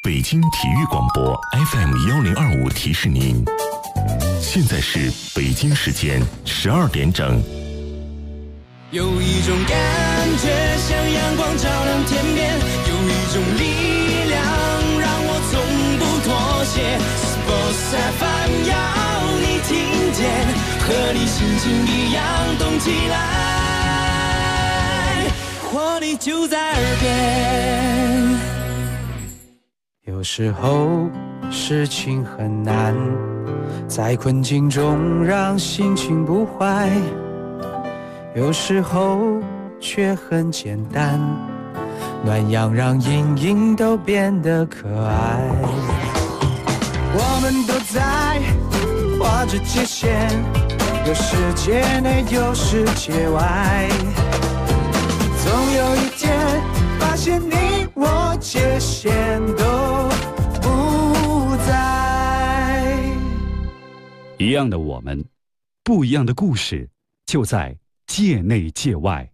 北京体育广播 FM1025提示您，现在是北京时间12点整。 有一种感觉像阳光照亮天边，有一种力量让我从不妥协。Sports FM 要你听见，和你心情一样动起来，活力就在耳边。 有时候事情很难，在困境中让心情不坏，有时候却很简单，暖阳让阴影都变得可爱。我们都在画着界限，有世界内有世界外，总有一天发现你我界限都不在。 一样的我们，不一样的故事，就在界内界外。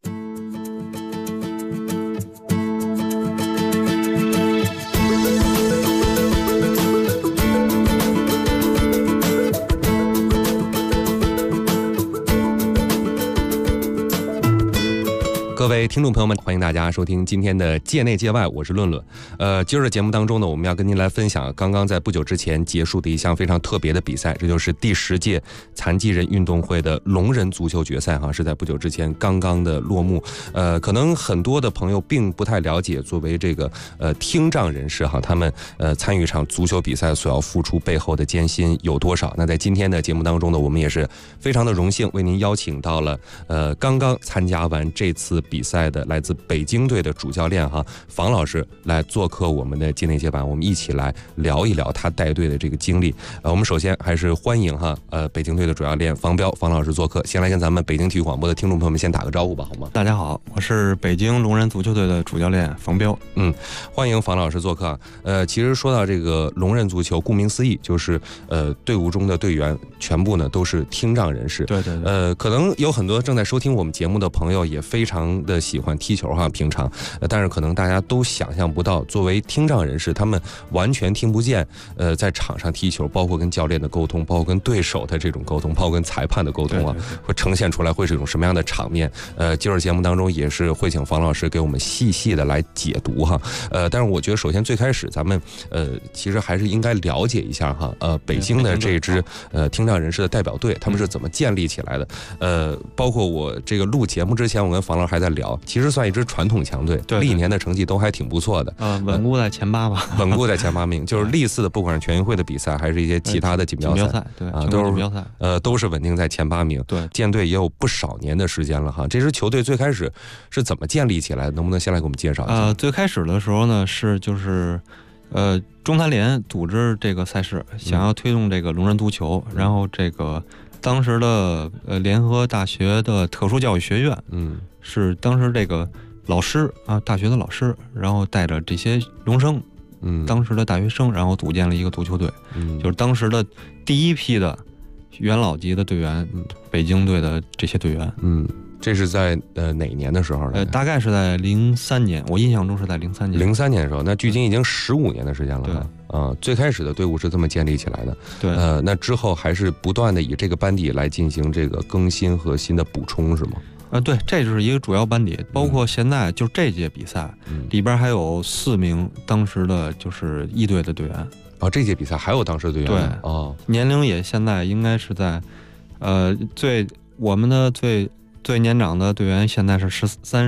各位听众朋友们，欢迎大家收听今天的界内界外，我是论论。今儿的节目当中呢，我们要跟您来分享刚刚在不久之前结束的一项非常特别的比赛，这就是第10届残疾人运动会的聋人足球决赛哈，是在不久之前刚刚的落幕。可能很多的朋友并不太了解，作为这个听障人士哈，他们参与一场足球比赛所要付出背后的艰辛有多少？那在今天的节目当中呢，我们也是非常的荣幸为您邀请到了刚刚参加完这次比赛的来自北京队的主教练哈房老师来做客我们的界内界版，我们一起来聊一聊他带队的这个经历。我们首先还是欢迎哈北京队的主教练房彪房老师做客，先来跟咱们北京体育广播的听众朋友们先打个招呼吧，好吗？ 大家好，我是北京聋人足球队的主教练房彪。 欢迎房老师做客。其实说到这个聋人足球，顾名思义就是队伍中的队员全部呢都是听障人士。 对对对。 可能有很多正在收听我们节目的朋友也非常的喜欢踢球哈，平常，但是可能大家都想象不到，作为听障人士，他们完全听不见，在场上踢球，包括跟教练的沟通，包括跟对手的这种沟通，包括跟裁判的沟通啊，会呈现出来会是一种什么样的场面？今儿节目当中也是会请房老师给我们细细的来解读哈。但是我觉得首先最开始咱们其实还是应该了解一下哈，北京的这支听障人士的代表队，他们是怎么建立起来的？包括我这个录节目之前，我跟房老师还在聊，其实算一支传统强队，历年的成绩都还挺不错的， 稳固在前8吧， 稳固在前8名。就是历次的不管是全运会的比赛，还是一些其他的锦标赛， 对啊，都是稳定在前8名。 对， 建队也有不少年的时间了哈。这支球队最开始是怎么建立起来的？能不能先来给我们介绍一下？ 最开始的时候呢，就是中残联组织这个赛事，想要推动这个聋人足球，然后这个当时的联合大学的特殊教育学院，是当时这个老师啊，大学的老师，然后带着这些聋生，当时的大学生，然后组建了一个足球队，就是当时的第一批的元老级的队员，北京队的这些队员。 这是在哪年的时候呢？ 大概是在03年，我印象中是在03年。 03年的时候，那距今已经15年的时间了。对，最开始的队伍是这么建立起来的。 对， 那之后还是不断的以这个班底来进行这个更新和新的补充，是吗？ 对，这就是一个主要班底，包括现在就这届比赛里边还有4名当时的就是1队的队员。 这届比赛还有当时的队员。 对，年龄也现在应该是在，我们的最年长的队员现在是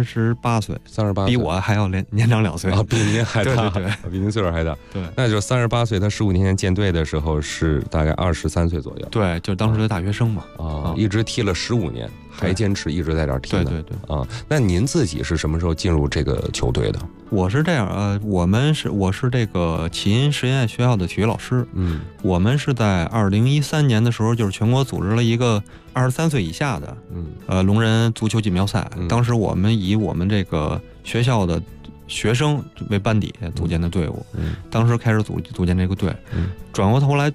38岁，38岁，比我还要年长2岁啊，比您还大， 对， 比您岁数还大。 对， 那就38岁，他15年前建队的时候是大概23岁左右。 对，就是当时的大学生嘛。 一直踢了15年，还坚持一直在这儿踢呢。 对。 那您自己是什么时候进入这个球队的？ 我是这样，我是这个启音实验学校的体育老师。我们是在2013年的时候，就是全国组织了一个23岁以下的聋人足球锦标赛。当时我们以我们这个学校的学生为班底组建的队伍。当时开始组建这个队，转过头来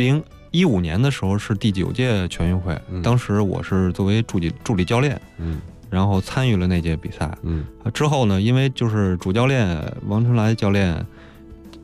2015年的时候是第9届全运会，当时我是作为助理教练。然后参与了那届比赛。之后呢，因为就是主教练王春来教练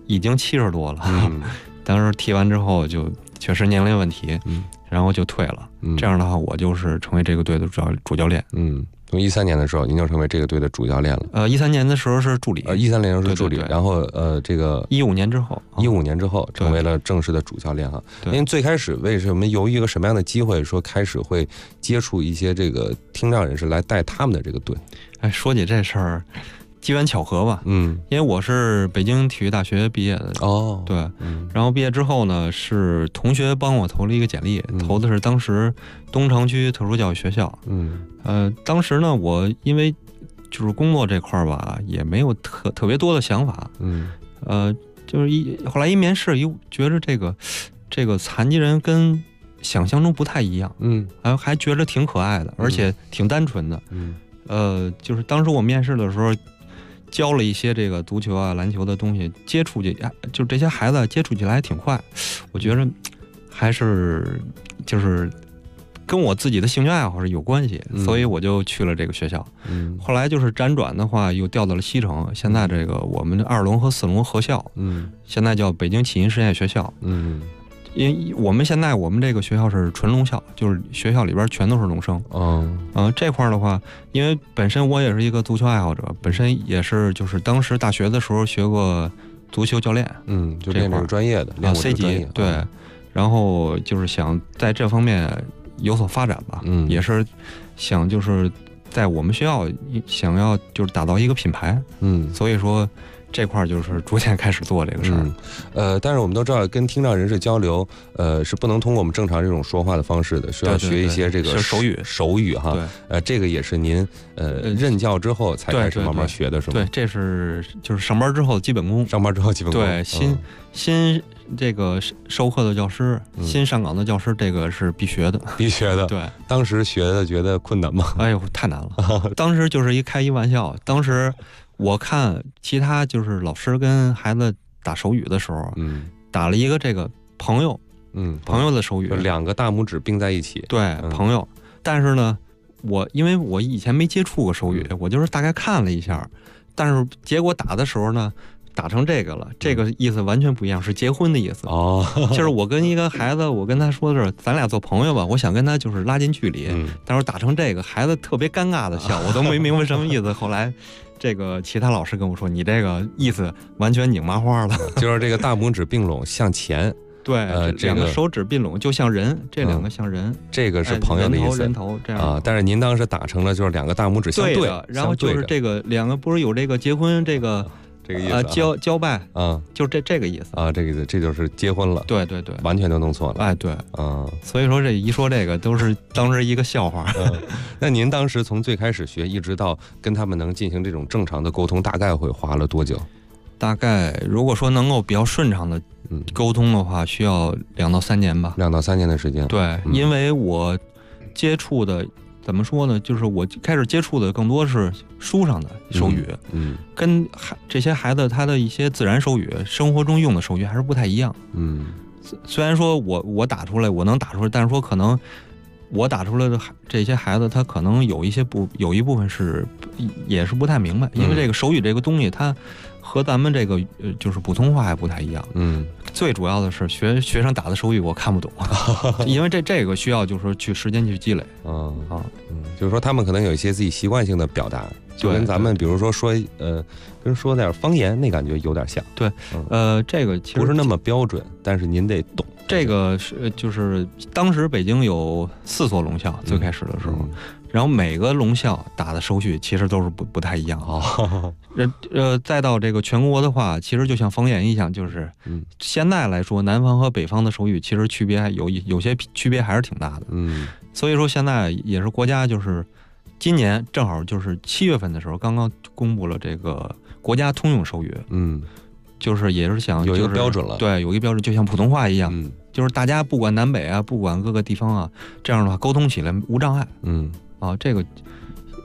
已经70多了，当时踢完之后就确实年龄问题，然后就退了。这样的话，我就是成为这个队的主教练。 从13年的时候，您就成为这个队的主教练了。 13年的时候是助理。 13年是助理， 对， 然后这个 15年之后 ，15年之后成为了正式的主教练哈。您最开始为什么由于一个什么样的机会，说开始会接触一些这个听障人士来带他们的这个队？ 说起这事儿，机缘巧合吧。因为我是北京体育大学毕业的。对。然后毕业之后呢，是同学帮我投了一个简历，投的是当时东城区特殊教育学校。当时呢，我因为就是工作这块儿吧，也没有特别多的想法。就是后来一面试，觉着这个残疾人跟想象中不太一样。还觉着挺可爱的，而且挺单纯的。就是当时我面试的时候，教了一些这个足球啊、篮球的东西，接触就这些孩子接触起来还挺快。我觉着还是就是跟我自己的兴趣爱好是有关系，所以我就去了这个学校。后来就是辗转的话，又调到了西城，现在这个我们的2龙和4龙合校，现在叫北京启音实验学校。因为我们现在这个学校是纯聋校，就是学校里边全都是聋生。这块的话，因为本身我也是一个足球爱好者，本身也是就是当时大学的时候学过足球教练， 就练这个专业的 ，C 级。对，然后就是想在这方面有所发展吧，也是想就是在我们学校想要就是打造一个品牌，所以说这块就是逐渐开始做这个事儿。 但是我们都知道，跟听障人士交流，是不能通过我们正常这种说话的方式的，需要学一些这个手语哈。这个也是您任教之后才开始慢慢学的，是吗？ 对，这是就是上班之后的基本功。对，新这个授课的教师，新上岗的教师，这个是必学的。对， 当时学的觉得困难吗？ 哎呦，太难了。当时就是开一玩笑，当时我看其他就是老师跟孩子打手语的时候，打了一个这个朋友的手语 ，2个大拇指并在一起。 对，朋友。但是呢，因为我以前没接触过手语，我就是大概看了一下，但是结果打的时候呢，打成这个了，这个意思完全不一样，是结婚的意思。就是我跟一个孩子，我跟他说的是咱俩做朋友吧，我想跟他就是拉近距离，但是打成这个，孩子特别尴尬的笑，我都没明白什么意思。后来这个其他老师跟我说，你这个意思完全拧麻花了， 就是这个大拇指并拢向前。 对，两个手指并拢就像人，这2个像人， 这个是朋友的意思。 人头这样但是您当时打成了就是2个大拇指相对， 然后就是这个2个不是有这个结婚这个意思交拜就这个意思这个意思，这就是结婚了。 对， 完全都弄错了。 对所以说这一说这个都是当时一个笑话。 那您当时从最开始学一直到跟他们能进行这种正常的沟通，大概会花了多久？ 大概如果说能够比较顺畅的沟通的话，需要2到3年吧。 2到3年的时间。 对，因为我接触的怎么说呢？就是我开始接触的更多是书上的手语，跟这些孩子他的一些自然手语、生活中用的手语还是不太一样。虽然说我打出来，我能打出来，但是说可能我打出来的这些孩子，他可能有一部分也是不太明白，因为这个手语这个东西，它和咱们这个就是普通话还不太一样。最主要的是学生打的手语我看不懂，因为这个需要就是说去时间去积累。 就是说他们可能有一些自己习惯性的表达，就跟咱们比如说跟说点方言那感觉有点像。 对，这个其实不是那么标准，但是您得懂。 这个就是当时北京有4所聋校，最开始的时候，然后每个聋校打的手语其实都是不太一样。再到这个全国的话，其实就像方言一样，就是现在来说，南方和北方的手语其实区别有些区别还是挺大的。所以说现在也是国家就是今年正好就是7月份的时候，刚刚公布了这个国家通用手语。就是也是想有一个标准了。 对，有一个标准，就像普通话一样，就是大家不管南北啊，不管各个地方啊，这样的话沟通起来无障碍。这个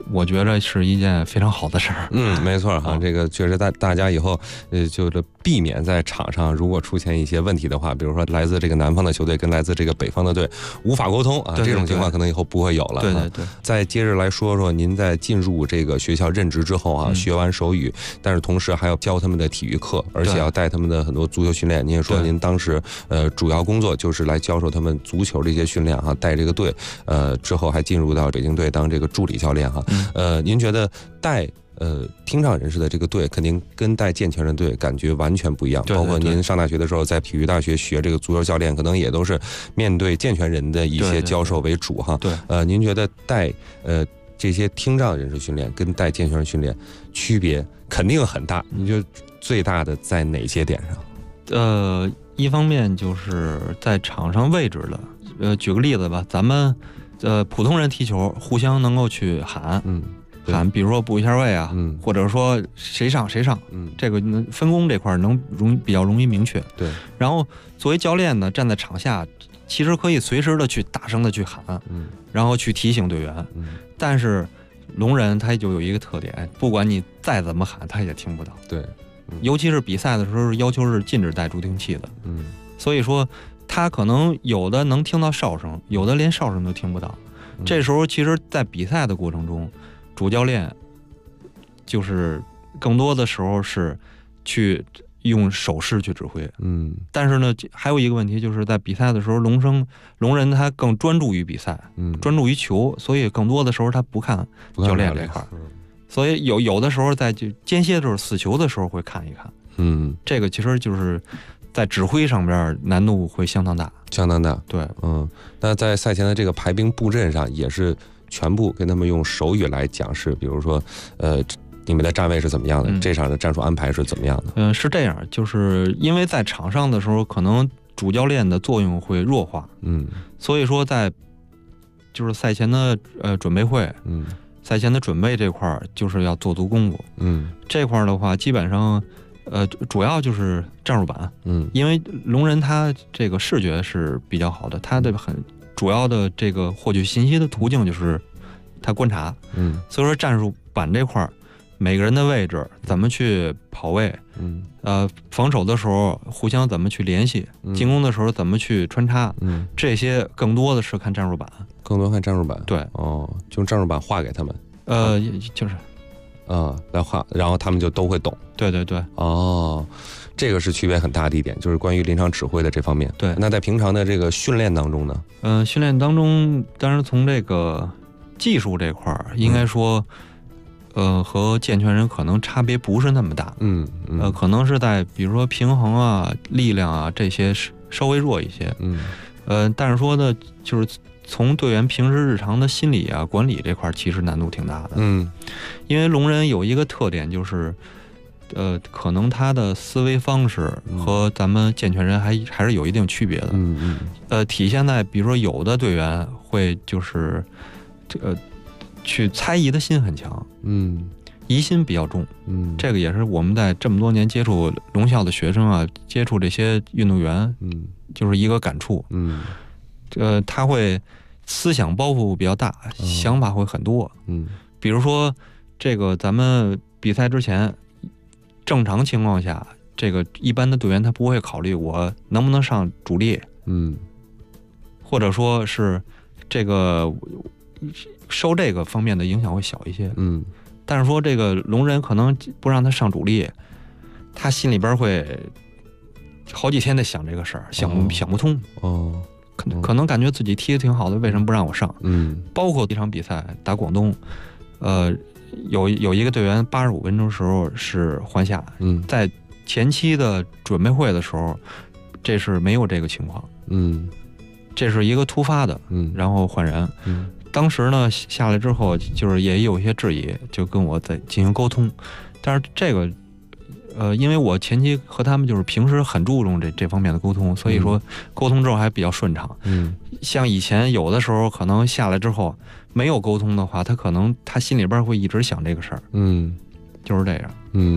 我觉得是一件非常好的事儿。 没错哈，这个确实大家以后就是避免在场上如果出现一些问题的话，比如说来自这个南方的球队跟来自这个北方的队无法沟通啊，这种情况可能以后不会有了。 对对对。 再接着来说说您在进入这个学校任职之后啊，学完手语，但是同时还要教他们的体育课，而且要带他们的很多足球训练。您也说您当时主要工作就是来教授他们足球的一些训练哈，带这个队之后还进入到北京队当这个助理教练哈。您觉得带听障人士的这个队肯定跟带健全人队感觉完全不一样，包括您上大学的时候在体育大学学这个足球教练，可能也都是面对健全人的一些教授为主哈。 对， 您觉得带这些听障人士训练跟带健全人训练区别肯定很大，你觉得最大的在哪些点上？ 一方面就是在场上位置的，举个例子吧，咱们普通人踢球互相能够去喊，喊，比如说补一下位啊，或者说谁上谁上，这个分工这块比较容易明确。 对。 然后作为教练呢，站在场下，其实可以随时的去大声的去喊，然后去提醒队员。但是聋人他就有一个特点，不管你再怎么喊，他也听不到。 对。 尤其是比赛的时候，要求是禁止带助听器的。所以说他可能有的能听到哨声，有的连哨声都听不到。这时候其实在比赛的过程中，主教练就是更多的时候是去用手势去指挥。但是呢还有一个问题，就是在比赛的时候，聋人他更专注于比赛，专注于球，所以更多的时候他不看教练这块。所以有的时候在就间歇的时候死球的时候会看一看。这个其实就是在指挥上边难度会相当大。 对。那在赛前的这个排兵布阵上也是全部跟他们用手语来讲示，比如说你们的站位是怎么样的，这场的战术安排是怎么样的？ 是这样，就是因为在场上的时候可能主教练的作用会弱化，所以说在就是赛前的准备会，赛前的准备这块就是要做足功夫。这块的话基本上主要就是战术板。因为聋人他这个视觉是比较好的，他的很主要的这个获取信息的途径就是他观察。所以说战术板这块每个人的位置怎么去跑位，防守的时候互相怎么去联系，进攻的时候怎么去穿插，这些更多的是看战术板。 对。就用战术板画给他们。 就是来画，然后他们就都会懂。 对。 这个是区别很大的一点，就是关于临场指挥的这方面。 对。 那在平常的这个训练当中呢？ 训练当中，当然从这个技术这块应该说，和健全人可能差别不是那么大。可能是在比如说平衡啊、力量啊这些稍微弱一些。但是说呢，就是从队员平时日常的心理啊、管理这块其实难度挺大的。因为聋人有一个特点就是，可能他的思维方式和咱们健全人还是有一定区别的。体现在比如说有的队员会就是去猜疑的心很强，疑心比较重。这个也是我们在这么多年接触聋校的学生啊，接触这些运动员，就是一个感触。他会思想包袱比较大，想法会很多。比如说这个咱们比赛之前，正常情况下，这个一般的队员他不会考虑我能不能上主力，或者说是这个受这个方面的影响会小一些。但是说这个聋人可能不让他上主力，他心里边会好几天在想这个事儿，想不通。可能感觉自己踢得挺好的，为什么不让我上？包括一场比赛打广东，有一个队员85分钟时候是换下，在前期的准备会的时候，这是没有这个情况。这是一个突发的，然后换人。当时呢下来之后，就是也有一些质疑，就跟我在进行沟通。但是这个因为我前期和他们就是平时很注重这方面的沟通，所以说沟通之后还比较顺畅。像以前有的时候可能下来之后没有沟通的话，他可能他心里边会一直想这个事儿。就是这样。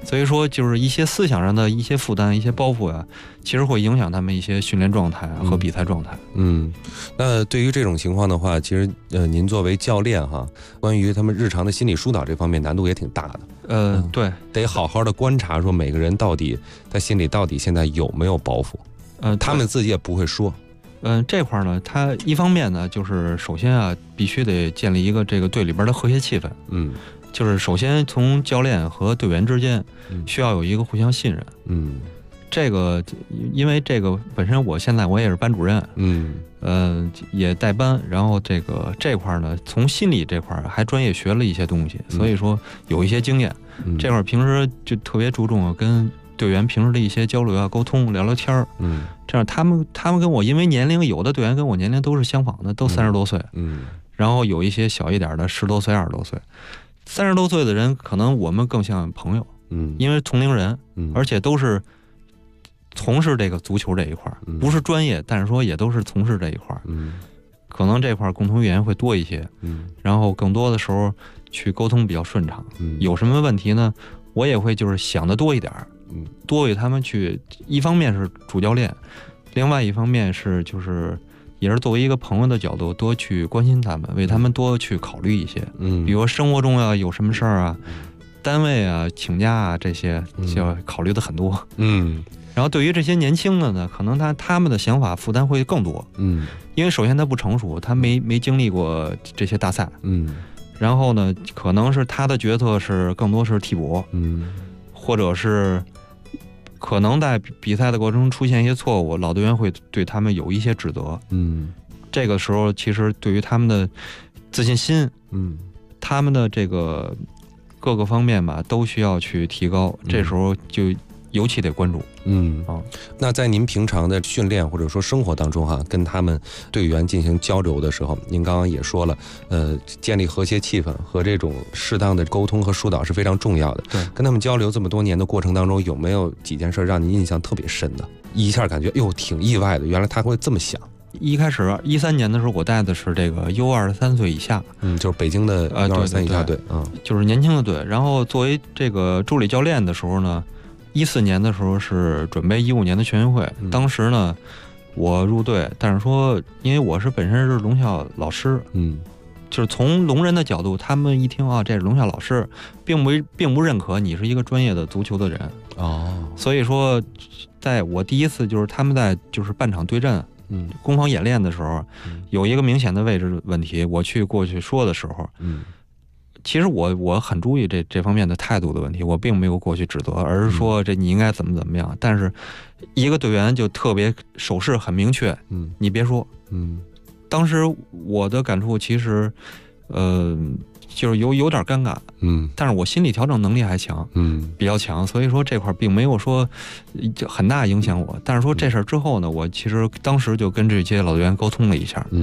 所以说就是一些思想上的一些负担、一些包袱啊，其实会影响他们一些训练状态和比赛状态。 那对于这种情况的话，其实您作为教练哈，关于他们日常的心理疏导这方面难度也挺大的。 对， 得好好的观察，说每个人到底他心里到底现在有没有包袱。他们自己也不会说。 这块呢，他一方面呢，就是首先啊，必须得建立一个这个队里边的和谐气氛。就是首先从教练和队员之间需要有一个互相信任。这个因为这个本身我现在我也是班主任，也带班，然后这块呢，从心理这块还专业学了一些东西，所以说有一些经验。这块平时就特别注重跟队员平时的一些交流啊、沟通、聊聊天儿。这样他们跟我因为年龄，有的队员跟我年龄都是相仿的，都30多岁。然后有一些小一点的10多岁、20多岁。30多岁的人，可能我们更像朋友，因为同龄人，而且都是从事这个足球这一块，不是专业，但是说也都是从事这一块，可能这块共同语言会多一些，然后更多的时候去沟通比较顺畅。有什么问题呢？我也会就是想得多一点，多为他们去，一方面是主教练，另外一方面是就是也是作为一个朋友的角度，多去关心他们，为他们多去考虑一些。比如生活中啊有什么事儿啊，单位啊请假啊，这些就要考虑的很多。然后对于这些年轻的呢，可能他们的想法负担会更多。因为首先他不成熟，他没经历过这些大赛。然后呢，可能是他的决策是更多是替补。或者是可能在比赛的过程中出现一些错误，老队员会对他们有一些指责。这个时候其实对于他们的自信心，他们的这个各个方面吧，都需要去提高。这时候就尤其得关注。 那在您平常的训练或者说生活当中哈，跟他们队员进行交流的时候，您刚刚也说了，建立和谐气氛和这种适当的沟通和疏导是非常重要的。 对， 跟他们交流这么多年的过程当中，有没有几件事让您印象特别深的？一下感觉哟挺意外的，原来他会这么想。 一开始13年的时候，我带的是这个U23岁以下， 就是北京的U23以下队， 就是年轻的队。然后作为这个助理教练的时候呢，14年的时候是准备15年的全运会。当时呢，我入队，但是说因为我是本身是龙校老师，就是从龙人的角度，他们一听啊，这是龙校老师，并不认可你是一个专业的足球的人。所以说，在我第一次就是他们在就是半场对阵。攻防演练的时候，有一个明显的位置问题，我过去说的时候，其实我很注意这方面的态度的问题，我并没有过去指责，而是说这你应该怎么样。但是一个队员就特别手势很明确，你别说，当时我的感触其实，就是有点尴尬，但是我心理调整能力还强，比较强，所以说这块并没有说很大影响我。但是说这事儿之后呢，我其实当时就跟这些老队员沟通了一下，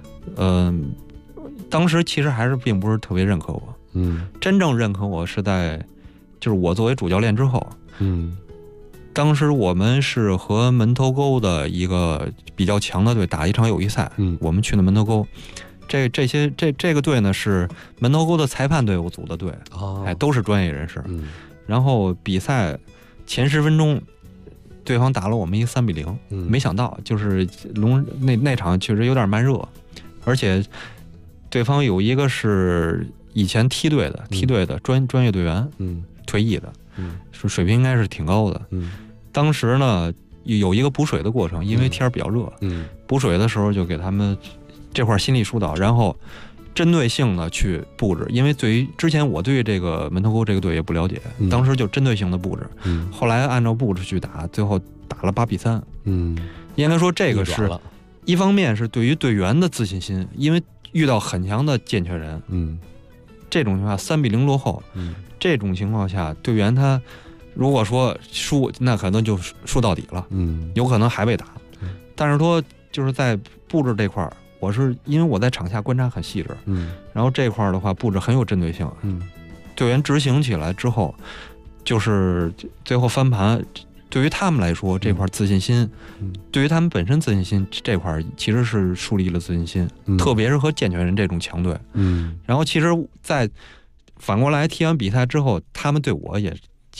当时其实还是并不是特别认可我，真正认可我是在就是我作为主教练之后，当时我们是和门头沟的一个比较强的队打一场友谊赛，我们去的门头沟。这个队呢是门头沟的裁判队伍组的队，都是专业人士。然后比赛前10分钟，对方打了我们一个3-0，没想到就是那场确实有点慢热，而且对方有一个是以前梯队的专业队员，退役的，水平应该是挺高的。当时呢有一个补水的过程，因为天比较热，补水的时候就给他们这块心理疏导，然后针对性的去布置。因为对于之前我对这个门头沟这个队也不了解，当时就针对性的布置，后来按照布置去打，最后打了8比3。应该说这个是一方面是对于队员的自信心，因为遇到很强的健全人，这种情况3比0落后，这种情况下队员他如果说输，那可能就输到底了，有可能还被打。但是说就是在布置这块儿，我是因为我在场下观察很细致，然后这块儿的话布置很有针对性，队员执行起来之后，就是最后翻盘，对于他们来说这块自信心，对于他们本身自信心这块其实是树立了自信心，特别是和健全人这种强队，然后其实在反过来踢完比赛之后，他们对我也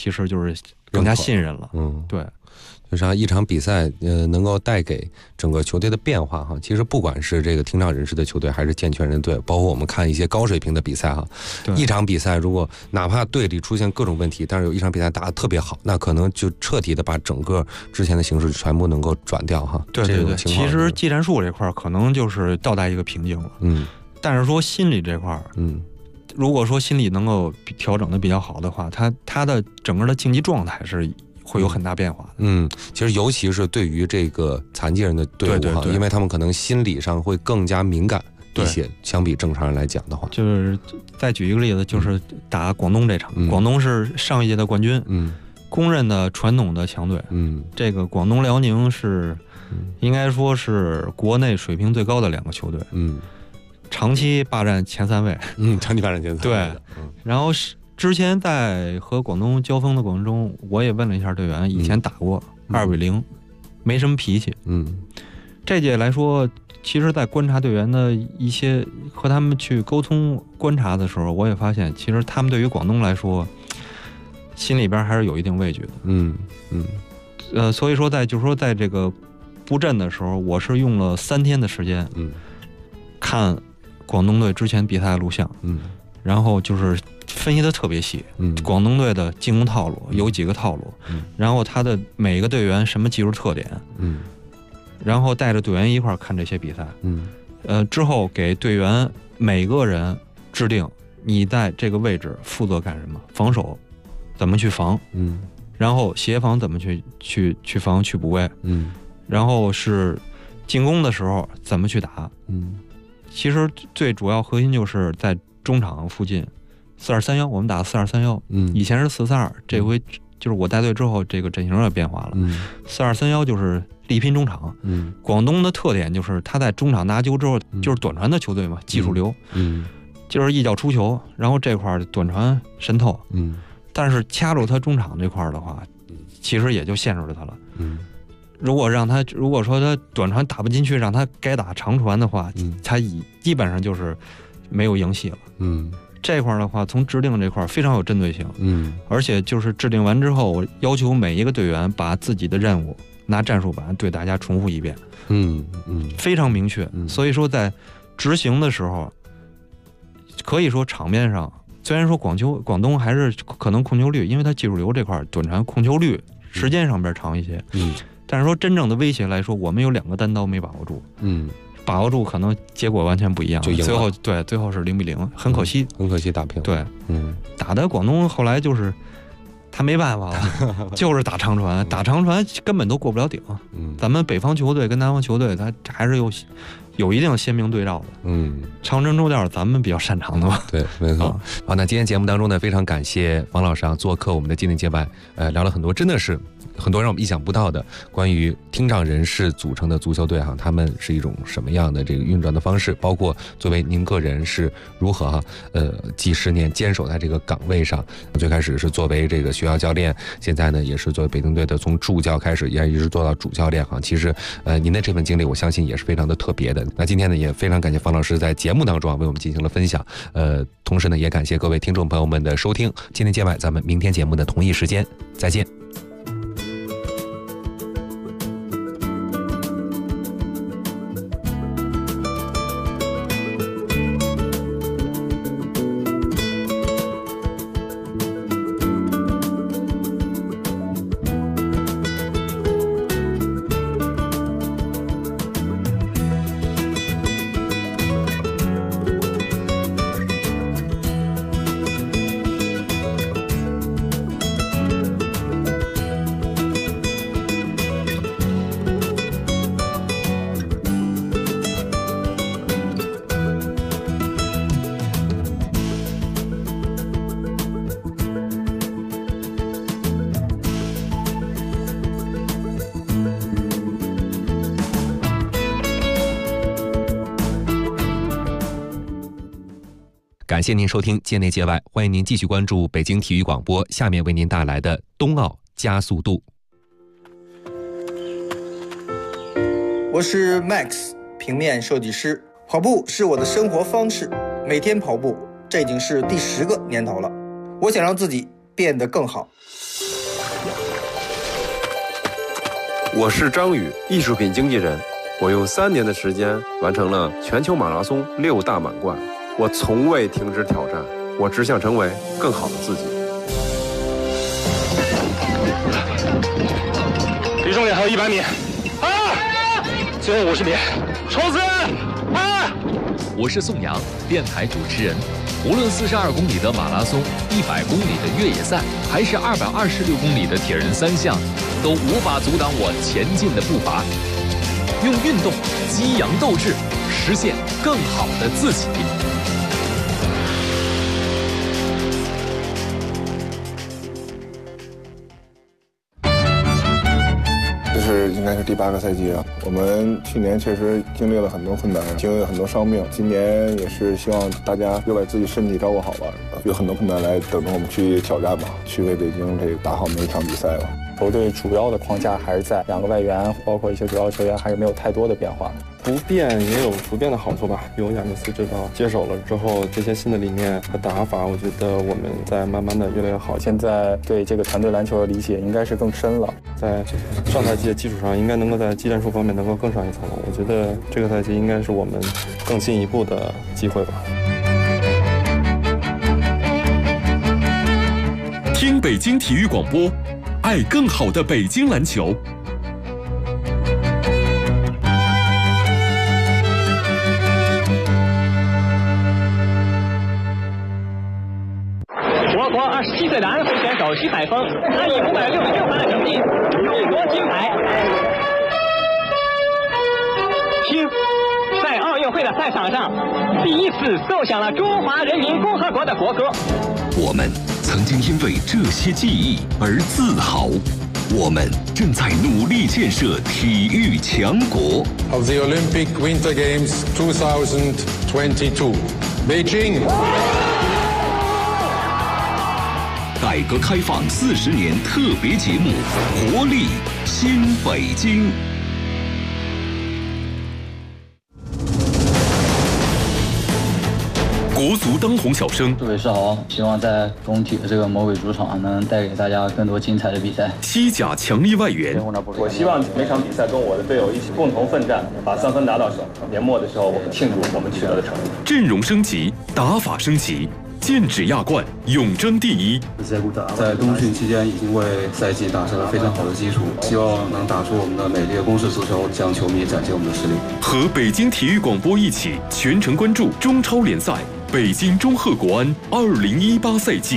其实就是更加信任了。对。 就是一场比赛，能够带给整个球队的变化哈。其实不管是这个听障人士的球队，还是健全人队，包括我们看一些高水平的比赛哈，一场比赛如果哪怕队里出现各种问题，但是有一场比赛打得特别好，那可能就彻底的把整个之前的形势全部能够转掉哈。 对，其实技战术这块可能就是到达一个瓶颈了。但是说心理这块，如果说心理能够调整的比较好的话，他的整个的竞技状态是会有很大变化的。 其实尤其是对于这个残疾人的队伍哈，因为他们可能心理上会更加敏感一些，相比正常人来讲的话。 就是再举一个例子，就是打广东这场，广东是上一届的冠军，公认的传统的强队。这个广东辽宁是应该说是国内水平最高的2个球队。长期霸占前3位。 长期霸占前3位。 对，然后是。之前在和广东交锋的过程中，我也问了一下队员，以前打过2比0，没什么脾气。这届来说，其实在观察队员的一些和他们去沟通观察的时候，我也发现，其实他们对于广东来说，心里边还是有一定畏惧的。所以说在这个布阵的时候，我是用了3天的时间，看广东队之前比赛的录像，然后就是分析的特别细，广东队的进攻套路有几个套路，然后他的每个队员什么技术特点，然后带着队员一块看这些比赛，之后给队员每个人制定你在这个位置负责干什么，防守怎么去防，然后协防怎么去防去补位，然后是进攻的时候怎么去打，其实最主要核心就是在中场附近，4231，我们打4231，以前是442，这回就是我带队之后，这个阵型也变化了，4231就是力拼中场。广东的特点就是他在中场拿球之后，就是短传的球队嘛，技术流，就是一脚出球，然后这块短传渗透，但是掐住他中场这块的话，其实也就限制了他了。如果说他短传打不进去，让他该打长传的话，他基本上就是没有赢戏了。这块的话，从制定这块非常有针对性。而且就是制定完之后，我要求每一个队员把自己的任务拿战术板对大家重复一遍。非常明确。所以说在执行的时候，可以说场面上虽然说广东还是可能控球率，因为它技术流这块短传控球率时间上边长一些。但是说真正的威胁来说，我们有2个单刀没把握住。把握住可能结果完全不一样， 就赢了。 最后是0比0，很可惜， 打平。 对，打的广东后来就是他没办法了，就是打长传，根本都过不了顶。咱们北方球队跟南方球队，它还是有一定鲜明对照的。长征周调咱们比较擅长的嘛。 对，没错。好，那今天节目当中呢，非常感谢方老师做客我们的今天节目，聊了很多，真的是很多让我们意想不到的关于听障人士组成的足球队他们是一种什么样的这个运转的方式，包括作为您个人是如何几十年坚守在这个岗位上，最开始是作为这个学校教练，现在呢也是作为北京队的从助教开始，也一直做到主教练其实您的这份经历我相信也是非常的特别的。那今天呢也非常感谢方老师在节目当中为我们进行了分享，同时呢也感谢各位听众朋友们的收听。今天节外，咱们明天节目的同一时间再见。感谢您收听界内界外，欢迎您继续关注北京体育广播，下面为您带来的冬奥加速度。 我是 Max， 平面设计师。跑步是我的生活方式，每天跑步，这已经是第10个年头了。我想让自己变得更好。 我是张宇，艺术品经纪人。我用3年的时间完成了全球马拉松6大满贯。我从未停止挑战，我只想成为更好的自己。 离终点还有100米，最后50米，冲刺！ 我是宋阳，电台主持人。无论42公里的马拉松、100公里的越野赛，还是226公里的铁人3项，都无法阻挡我前进的步伐。用运动激扬斗志，实现更好的自己。 应该是第8个赛季了。我们去年确实经历了很多困难，经历了很多伤病。今年也是希望大家又把自己身体照顾好吧，有很多困难来等着我们去挑战吧，去为北京这打好每一场比赛吧。 球队主要的框架还是在2个外援，包括一些主要球员还是没有太多的变化。 不变也有不变的好处吧。有亚尼斯指导接手了之后，这些新的理念和打法，我觉得我们在慢慢的越来越好。 现在对这个团队篮球的理解应该是更深了， 在上赛季的基础上，应该能够在技战术方面能够更上一层楼。我觉得这个赛季应该是我们更进一步的机会吧。 听北京体育广播，爱更好的北京篮球。 我国27岁的安徽选手徐海峰，他以566分的成绩勇夺金牌。听，在奥运会的赛场上，第一次奏响了中华人民共和国的国歌。 我们曾经因为这些记忆而自豪，我们正在努力建设体育强国。 Of the Olympic Winter Games 2022, Beijing。 改革开放40年特别节目《活力新北京》。国足当红小生， 杜伟世豪希望在工体的这个魔鬼主场能带给大家更多精彩的比赛。 西甲强力外援， 我希望每场比赛跟我的队友一起共同奋战，把3分拿到手。年末的时候，我们庆祝我们取得的成绩。 阵容升级，打法升级。剑指亚冠，永争第一。 在冬训期间已经为赛季打下了非常好的基础，希望能打出我们的美丽的攻势足球，向球迷展现我们的实力。 和北京体育广播一起全程关注中超联赛北京中赫国安2018赛季。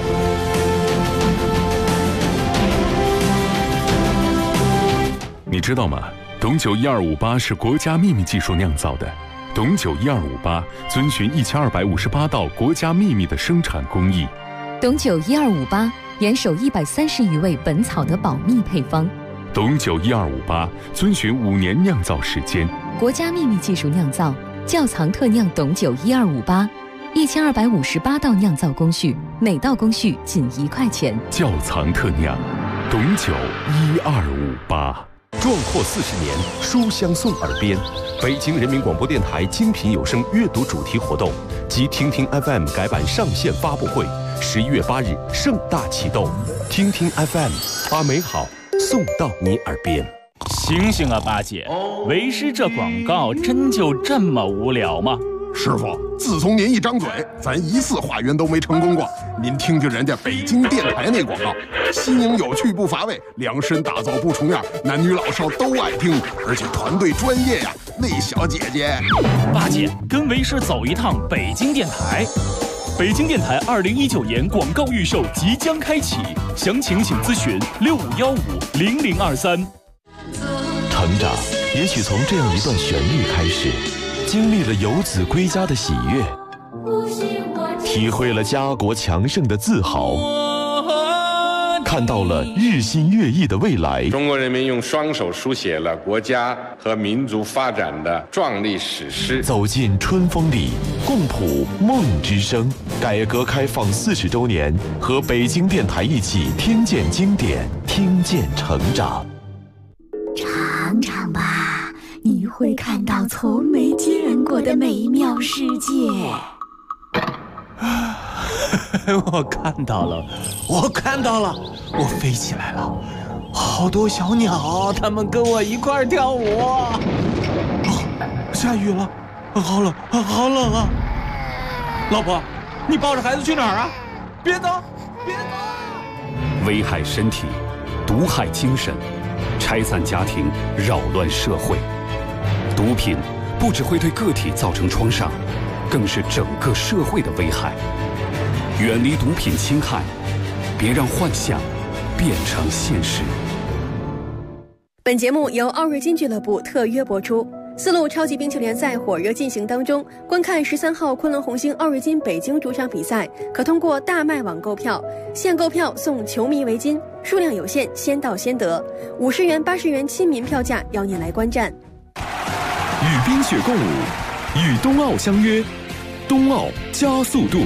你知道吗？董酒1258是国家秘密技术酿造的。董酒1258遵循1258道国家秘密的生产工艺。 董酒1258严守130余味本草的保密配方。 董酒1258遵循5年酿造时间。 国家秘密技术酿造，窖藏特酿董酒1258，1258道酿造工序，每道工序仅1块钱。 窖藏特酿，董酒1258。壮阔40年，书香送耳边。北京人民广播电台精品有声阅读主题活动及听听 FM 改版上线发布会，11月8日盛大启动。听听 FM， 把美好送到你耳边。 醒醒啊，八戒！为师这广告真就这么无聊吗？ 师傅，自从您一张嘴，咱1次化缘都没成功过。您听听人家北京电台那广告，新颖有趣不乏味，量身打造不重样，男女老少都爱听，而且团队专业呀。那小姐姐， 八戒跟为师走一趟北京电台。北京电台2019年广告预售即将开启，详情请咨询65150023。 成长也许从这样一段旋律开始，经历了游子归家的喜悦，体会了家国强盛的自豪，看到了日新月异的未来。 中国人民用双手书写了国家和民族发展的壮丽史诗。 走进春风里，共谱梦之声。改革开放40周年，和北京电台一起听见经典，听见成长。 尝尝吧，你会看到从没见过的美妙世界。 我看到了，我飞起来了，好多小鸟，它们跟我一块儿跳舞。下雨了，好冷啊！老婆，你抱着孩子去哪儿啊？别走！ 危害身体，毒害精神，拆散家庭，扰乱社会。毒品不只会对个体造成创伤，更是整个社会的危害。远离毒品侵害，别让幻想变成现实。 本节目由奥瑞金俱乐部特约播出。丝路超级冰球联赛火热进行当中，观看13号昆仑红星奥瑞金北京主场比赛，可通过大麦网购票，现购票送球迷围巾，数量有限，先到先得。50元、80元亲民票价，邀您来观战。 与冰雪共舞，与冬奥相约，冬奥加速度。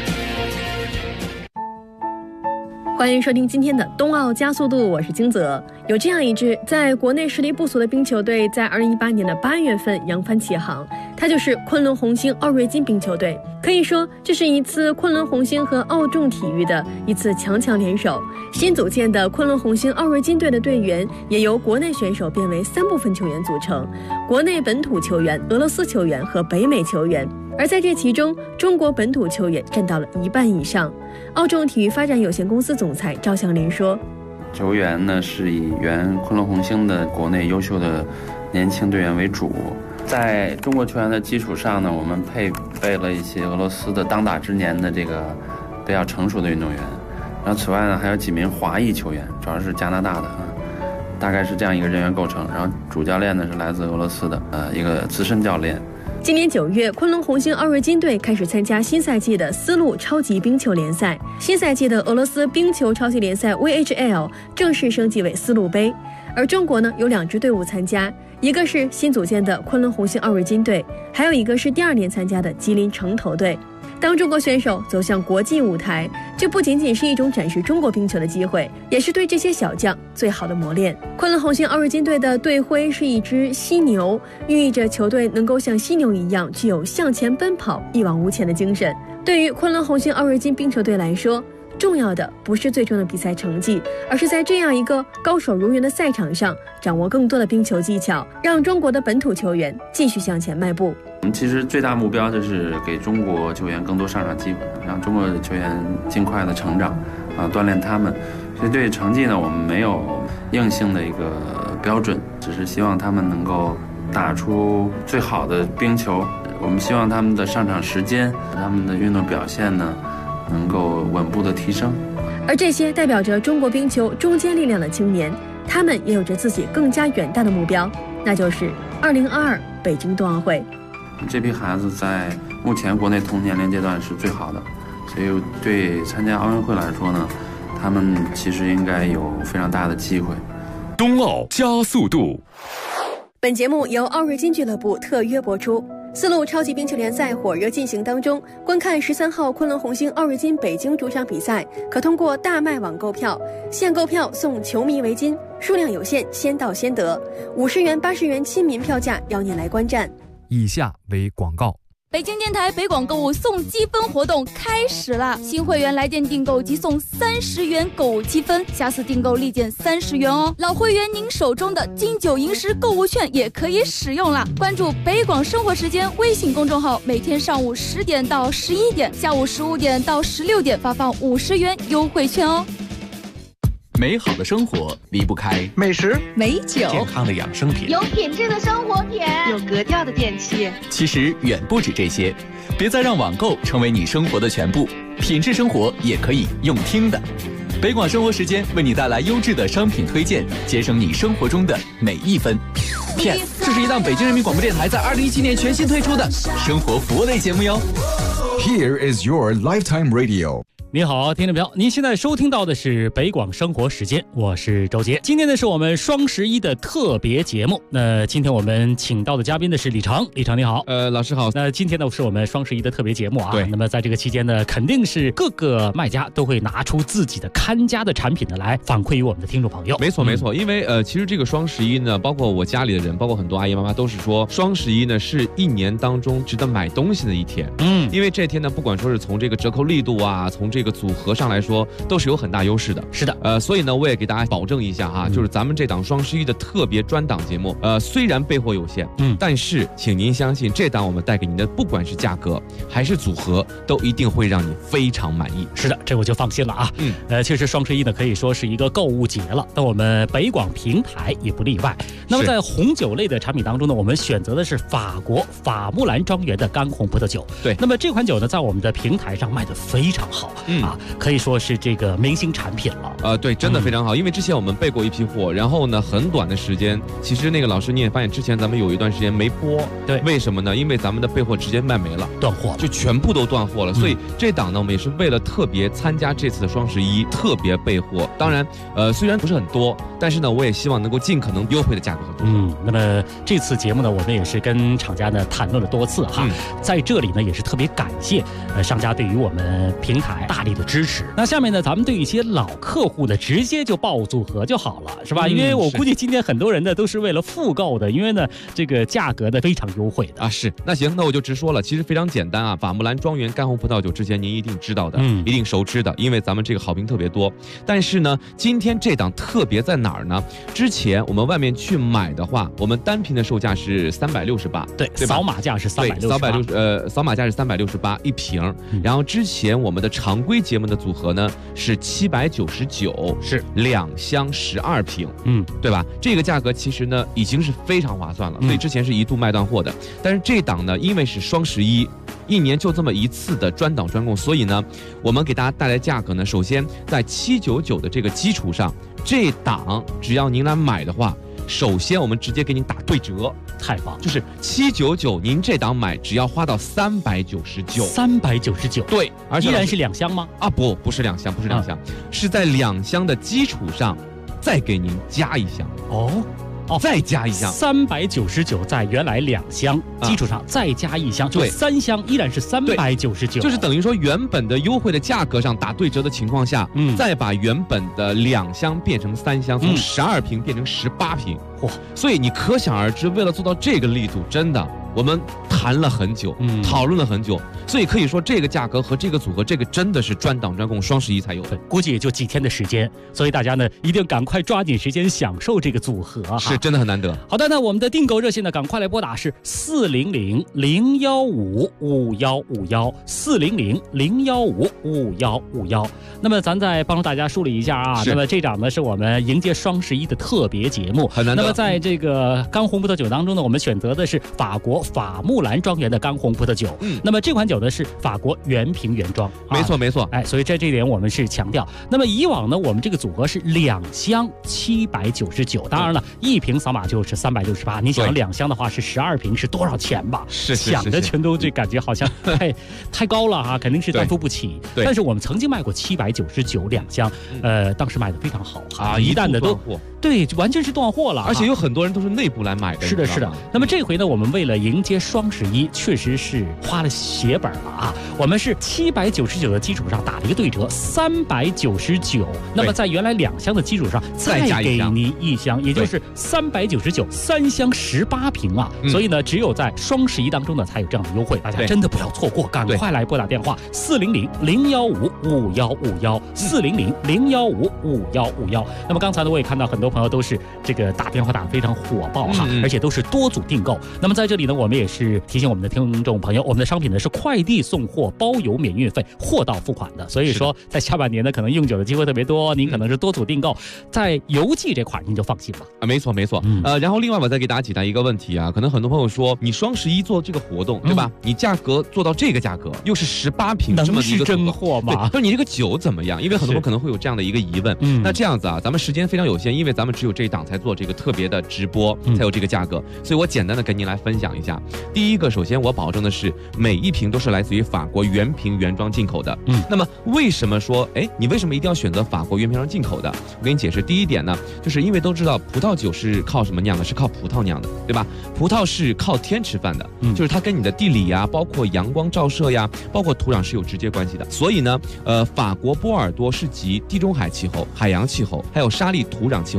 欢迎收听今天的冬奥加速度，我是金泽。有这样一支在国内实力不俗的冰球队，在2018年的8月份扬帆起航，它就是昆仑红星奥瑞金冰球队。可以说，这是一次昆仑红星和奥众体育的一次强强联手。新组建的昆仑红星奥瑞金队的队员也由国内选手变为3部分球员组成：国内本土球员、俄罗斯球员和北美球员。而在这其中，中国本土球员占到了1半以上。奥众体育发展有限公司总裁赵向林说：“ 球员呢是以原昆仑红星的国内优秀的年轻队员为主，在中国球员的基础上呢，我们配备了一些俄罗斯的当打之年的这个比较成熟的运动员。然后此外呢，还有几名华裔球员，主要是加拿大的大概是这样一个人员构成。然后主教练呢是来自俄罗斯的一个资深教练。” 今年9月，昆仑红星奥瑞金队开始参加新赛季的丝路超级冰球联赛。新赛季的俄罗斯冰球超级联赛 VHL 正式升级为丝路杯。而中国呢，有2支队伍参加，一个是新组建的昆仑红星奥瑞金队，还有一个是第2年参加的吉林城投队。当中国选手走向国际舞台，这不仅仅是一种展示中国冰球的机会，也是对这些小将最好的磨练。昆仑红星奥瑞金队的队徽是一只犀牛，寓意着球队能够像犀牛一样具有向前奔跑、一往无前的精神。对于昆仑红星奥瑞金冰球队来说，重要的不是最终的比赛成绩，而是在这样一个高手如云的赛场上，掌握更多的冰球技巧，让中国的本土球员继续向前迈步。 我们其实最大目标就是给中国球员更多上场机会，让中国的球员尽快的成长，锻炼他们。所以对成绩呢，我们没有硬性的一个标准，只是希望他们能够打出最好的冰球。我们希望他们的上场时间、他们的运动表现呢，能够稳步的提升。 而这些代表着中国冰球中坚力量的青年，他们也有着自己更加远大的目标，那就是2022北京冬奥会。 这批孩子在目前国内同年龄阶段是最好的，所以对参加奥运会来说呢，他们其实应该有非常大的机会。 冬奥加速度。 本节目由奥瑞金俱乐部特约播出。丝路超级冰球联赛火热进行当中，观看13号昆仑红星奥瑞金北京主场比赛，可通过大麦网购票，现购票送球迷围巾，数量有限，先到先得。50元、80元亲民票价，邀您来观战。 以下为广告。 北京电台北广购物送积分活动开始了，新会员来电订购即送30元购物积分，下次订购立减30元哦。老会员您手中的金九银十购物券也可以使用了。关注北广生活时间微信公众号，每天上午10点到11点，下午15点到16点发放50元优惠券哦。 美好的生活离不开美食、 美酒、 健康的养生品、 有品质的生活品、 有格调的电器。 其实远不止这些，别再让网购成为你生活的全部，品质生活也可以用听的。北广生活时间为你带来优质的商品推荐，节省你生活中的每一分。PS， 这是一档北京人民广播电台在2017年全新推出的生活服务类节目哟。 Here is your lifetime radio。 你好，听众朋友，您现在收听到的是北广生活时间，我是周杰。今天呢是我们双11的特别节目。那今天我们请到的嘉宾呢是李成，李成你好。 老师好。 那今天呢是我们双11的特别节目啊。 对。 那么在这个期间呢，肯定是各个卖家都会拿出自己的看家的产品呢来反馈于我们的听众朋友。 没错没错，因为其实这个双11呢，包括我家里的人，包括很多阿姨妈妈都是说，双11呢是1年当中值得买东西的一天。因为这天呢，不管说是从这个折扣力度啊，从这这个组合上来说，都是有很大优势的。 是的， 所以呢，我也给大家保证一下哈，就是咱们这档双11的特别专档节目，虽然备货有限，但是请您相信，这档我们带给您的，不管是价格还是组合，都一定会让你非常满意。 是的，这我就放心了啊。其实双11呢可以说是一个购物节了，那我们北广平台也不例外。那么在红酒类的产品当中呢，我们选择的是法国法穆兰庄园的干红葡萄酒。 对， 那么这款酒呢，在我们的平台上卖得非常好，可以说是这个明星产品了。 对，真的非常好，因为之前我们备过一批货，然后呢，很短的时间，其实那个老师你也发现，之前咱们有一段时间没播， 对， 为什么呢？因为咱们的备货直接卖没了， 断货了， 就全部都断货了。所以这档呢，我们也是为了特别参加这次的双11，特别备货。当然，虽然不是很多，但是呢，我也希望能够尽可能优惠的价格很多。 那么这次节目呢，我们也是跟厂家呢谈论了多次哈，在这里呢也是特别感谢商家对于我们平台大力的支持。那下面呢，咱们对一些老客户呢，直接就报组合就好了，是吧？因为我估计今天很多人呢都是为了复购的，因为呢这个价格呢非常优惠的啊。是，那行，那我就直说了，其实非常简单啊。法穆兰庄园干红葡萄酒之前您一定知道的，一定熟知的，因为咱们这个好评特别多。但是呢，今天这档特别在哪儿呢？之前我们外面去买的话，我们单瓶的售价是368， 对，扫码价是368， 扫码价是368一瓶。然后之前我们的常规节目的组合呢是799， 是 2箱12瓶，对吧？这个价格其实呢已经是非常划算了，所以之前是一度卖断货的。但是这档呢，因为是双11，一年就这么一次的专档专供，所以呢，我们给大家带来价格呢，首先在799的这个基础上，这档只要您来买的话，首先我们直接给您打对折， 太棒！ 就是799，您这档买只要花到399，对，而且依然是2箱吗？ 不是2箱，不是2箱，是在2箱的基础上再给您加一箱再加一箱 ，399在原来2箱基础上再加一箱，就3箱依然是399， 就是等于说原本的优惠的价格上打对折的情况下，再把原本的2箱变成3箱，从12瓶变成18瓶，所以你可想而知，为了做到这个力度，真的我们谈了很久，讨论了很久，所以可以说这个价格和这个组合，这个真的是专档专供，双11才有的， 估计也就几天的时间，所以大家呢一定赶快抓紧时间享受这个组合哈， 是真的很难得。 好的，那我们的订购热线呢，赶快来拨打是400-015-5151，400-015-5151。那么咱再帮助大家梳理一下啊，那么这档呢是我们迎接双11的特别节目， 很难得。 那么在这个干红葡萄酒当中呢，我们选择的是法国法穆兰庄园的干红葡萄酒，那么这款酒呢是法国原瓶原装， 没错没错， 所以在这一点我们是强调。那么以往呢，我们这个组合是2箱799，当然了，一瓶扫码就是368，你想2箱的话是12瓶，是多少钱吧？ 是想的全都这感觉好像太高了哈，肯定是担负不起。但是我们曾经卖过799，2箱，当时卖的非常好啊，一旦的都对，完全是断货了， 而且有很多人都是内部来买的。 是的，是的。那么这回呢，我们为了迎接双11，确实是花了血本了啊！我们是799的基础上打了一个对折，399。那么在原来2箱的基础上再给您一箱，也就是399，3箱18瓶啊！所以呢，只有在双11当中呢才有这样的优惠，大家真的不要错过，赶快来拨打电话400-015-5151，400-015-5151。那么刚才呢，我也看到很多朋友都是这个打电话打得非常火爆哈，而且都是多组订购。那么在这里呢，我们也是提醒我们的听众朋友，我们的商品呢是快递送货，包邮免运费，货到付款的。所以说，在下半年呢，可能用酒的机会特别多，您可能是多组订购，在邮寄这块您就放心了啊。没错没错，然后另外我再给大家解答一个问题啊，可能很多朋友说，你双11做这个活动，对吧？你价格做到这个价格，又是18瓶这么一个真货吗？ 那你这个酒怎么样？因为很多人可能会有这样的一个疑问。那这样子啊，咱们时间非常有限，因为咱们只有这一档才做这个特别的直播，才有这个价格，所以我简单的跟您来分享一下。第一个，首先我保证的是每一瓶都是来自于法国原瓶原装进口的。那么为什么说，你为什么一定要选择法国原瓶原装进口的？我给你解释。第一点呢，就是因为都知道葡萄酒是靠什么酿的？是靠葡萄酿的，对吧？葡萄是靠天吃饭的，就是它跟你的地理呀，包括阳光照射呀，包括土壤是有直接关系的。所以呢，法国波尔多是集地中海气候、海洋气候，还有沙砾土壤气候，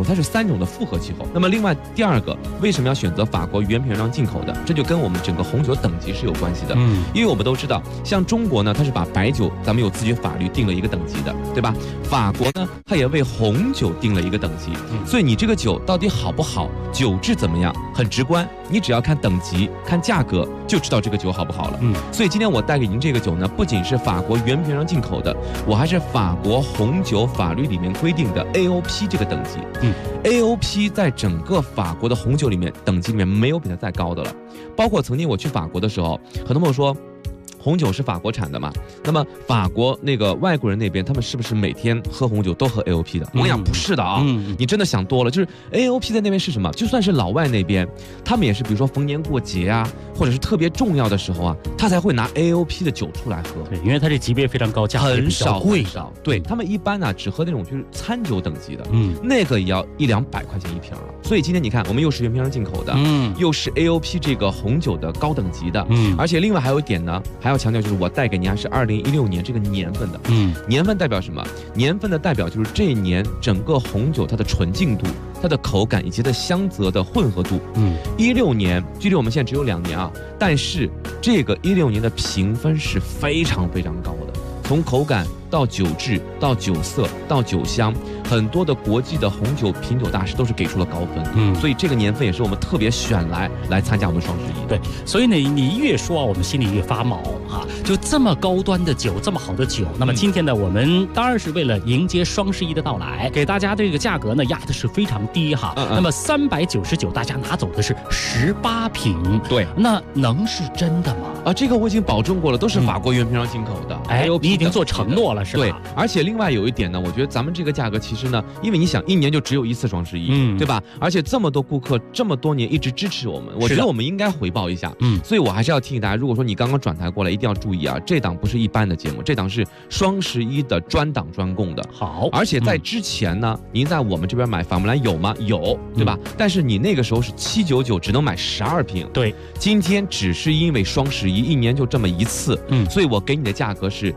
它是3种的复合气候。那么另外第二个，为什么要选择法国原瓶原装进口的？这就跟我们整个红酒等级是有关系的。因为我们都知道，像中国呢，它是把白酒咱们有自己法律定了一个等级的，对吧？法国呢，它也为红酒定了一个等级。所以你这个酒到底好不好，酒质怎么样，很直观，你只要看等级、看价格就知道这个酒好不好了。所以今天我带给您这个酒呢，不仅是法国原瓶原装进口的，我还是法国红酒法律里面规定的 AOP 这个等级。AOP 在整个法国的红酒里面等级里面没有比它再高的了。包括曾经我去法国的时候，很多朋友说红酒是法国产的嘛，那么法国那个外国人那边他们是不是每天喝红酒都喝 AOP 的？我跟你讲不是的啊，你真的想多了。就是 AOP 在那边是什么？就算是老外那边，他们也是比如说逢年过节啊，或者是特别重要的时候啊，他才会拿 AOP 的酒出来喝。 对，因为它这级别非常高，价格很少贵少。对，他们一般呢只喝那种就是餐酒等级的，那个也要100-200块钱一瓶了。所以今天你看，我们又是原瓶进口的，又是 AOP 这个红酒的高等级的，而且另外还有一点呢，还要强调就是我带给您还是2016年这个年份的，年份代表什么？年份的代表就是这一年整个红酒它的纯净度、它的口感以及它的香泽的混合度。16年距离我们现在只有2年啊，但是这个16年的评分是非常非常高的，从口感到酒质到酒色到酒香，很多的国际的红酒品酒大师都是给出了高分。所以这个年份也是我们特别选来参加我们双11。 对，所以呢，你越说啊，我们心里越发毛啊！就这么高端的酒，这么好的酒，那么今天呢，我们当然是为了迎接双11的到来，给大家这个价格呢压的是非常低哈。那么399，大家拿走的是18瓶。 对， 那能是真的吗？ 这个我已经保证过了，都是法国原瓶装进口的。 你已经做承诺了是吧？ 对，而且另外有一点呢，我觉得咱们这个价格其实呢，因为你想1年就只有1次双11，对吧？而且这么多顾客这么多年一直支持我们，我觉得我们应该回报一下。所以我还是要提醒大家，如果说你刚刚转台过来，一定要注意啊，这档不是一般的节目，这档是双11的专档专供的。 好， 而且在之前呢，您在我们这边买法姆兰有吗？有，对吧？但是你那个时候是799，只能买12瓶。 对， 今天只是因为双11，1年就这么1次，所以我给你的价格是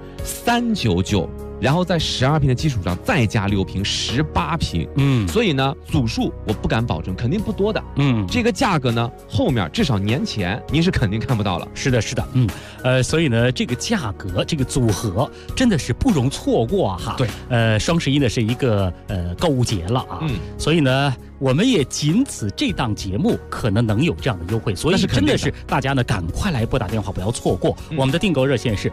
399。然后在12瓶的基础上再加6瓶，18瓶。所以呢，组数我不敢保证，肯定不多的。这个价格呢，后面至少年前您是肯定看不到了。 是的，是的，所以呢，这个价格，这个组合真的是不容错过哈。 对， 双11呢是一个购物节了啊，所以呢，我们也仅此这档节目可能能有这样的优惠，所以真的是大家呢赶快来拨打电话，不要错过。我们的订购热线是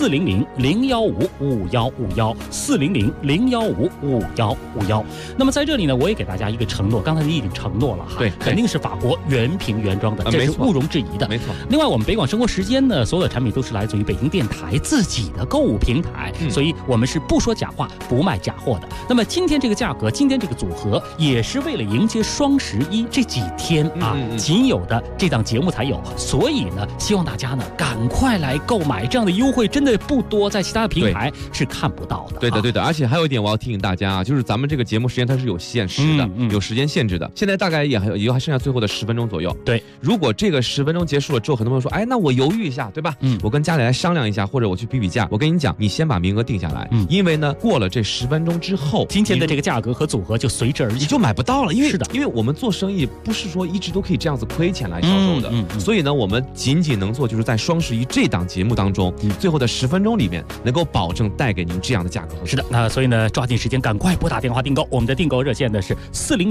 400-015-5151，400-015-5151。那么在这里呢，我也给大家一个承诺，刚才你已经承诺了哈， 对， 肯定是法国原瓶原装的，这是毋庸置疑的， 没错。 另外，我们北广生活时间呢，所有的产品都是来自于北京电台自己的购物平台，所以我们是不说假话，不卖假货的。那么今天这个价格，今天这个组合，也是为了迎接双11这几天啊，仅有的这档节目才有，所以呢，希望大家呢赶快来购买，这样的优惠真的不多，在其他的平台是看不到的。 对的，而且还有一点我要提醒大家啊，就是咱们这个节目时间它是有限时的，有时间限制的。现在大概也还剩下最后的10分钟左右。 对，如果这个10分钟结束了之后，很多朋友说，那我犹豫一下，对吧？我跟家里来商量一下，或者我去比价。我跟你讲，你先把名额定下来，因为呢，过了这10分钟之后， 今天的这个价格和组合就随之而起， 你就买不到了。因是的， 因为我们做生意不是说一直都可以这样子亏钱来销售的，所以呢，我们仅能做就是在双11这档节目当中，最后的10分钟里面能够保证带给您这样的价格。 是的，那所以呢，抓紧时间赶快拨打电话订购。我们的订购热线呢是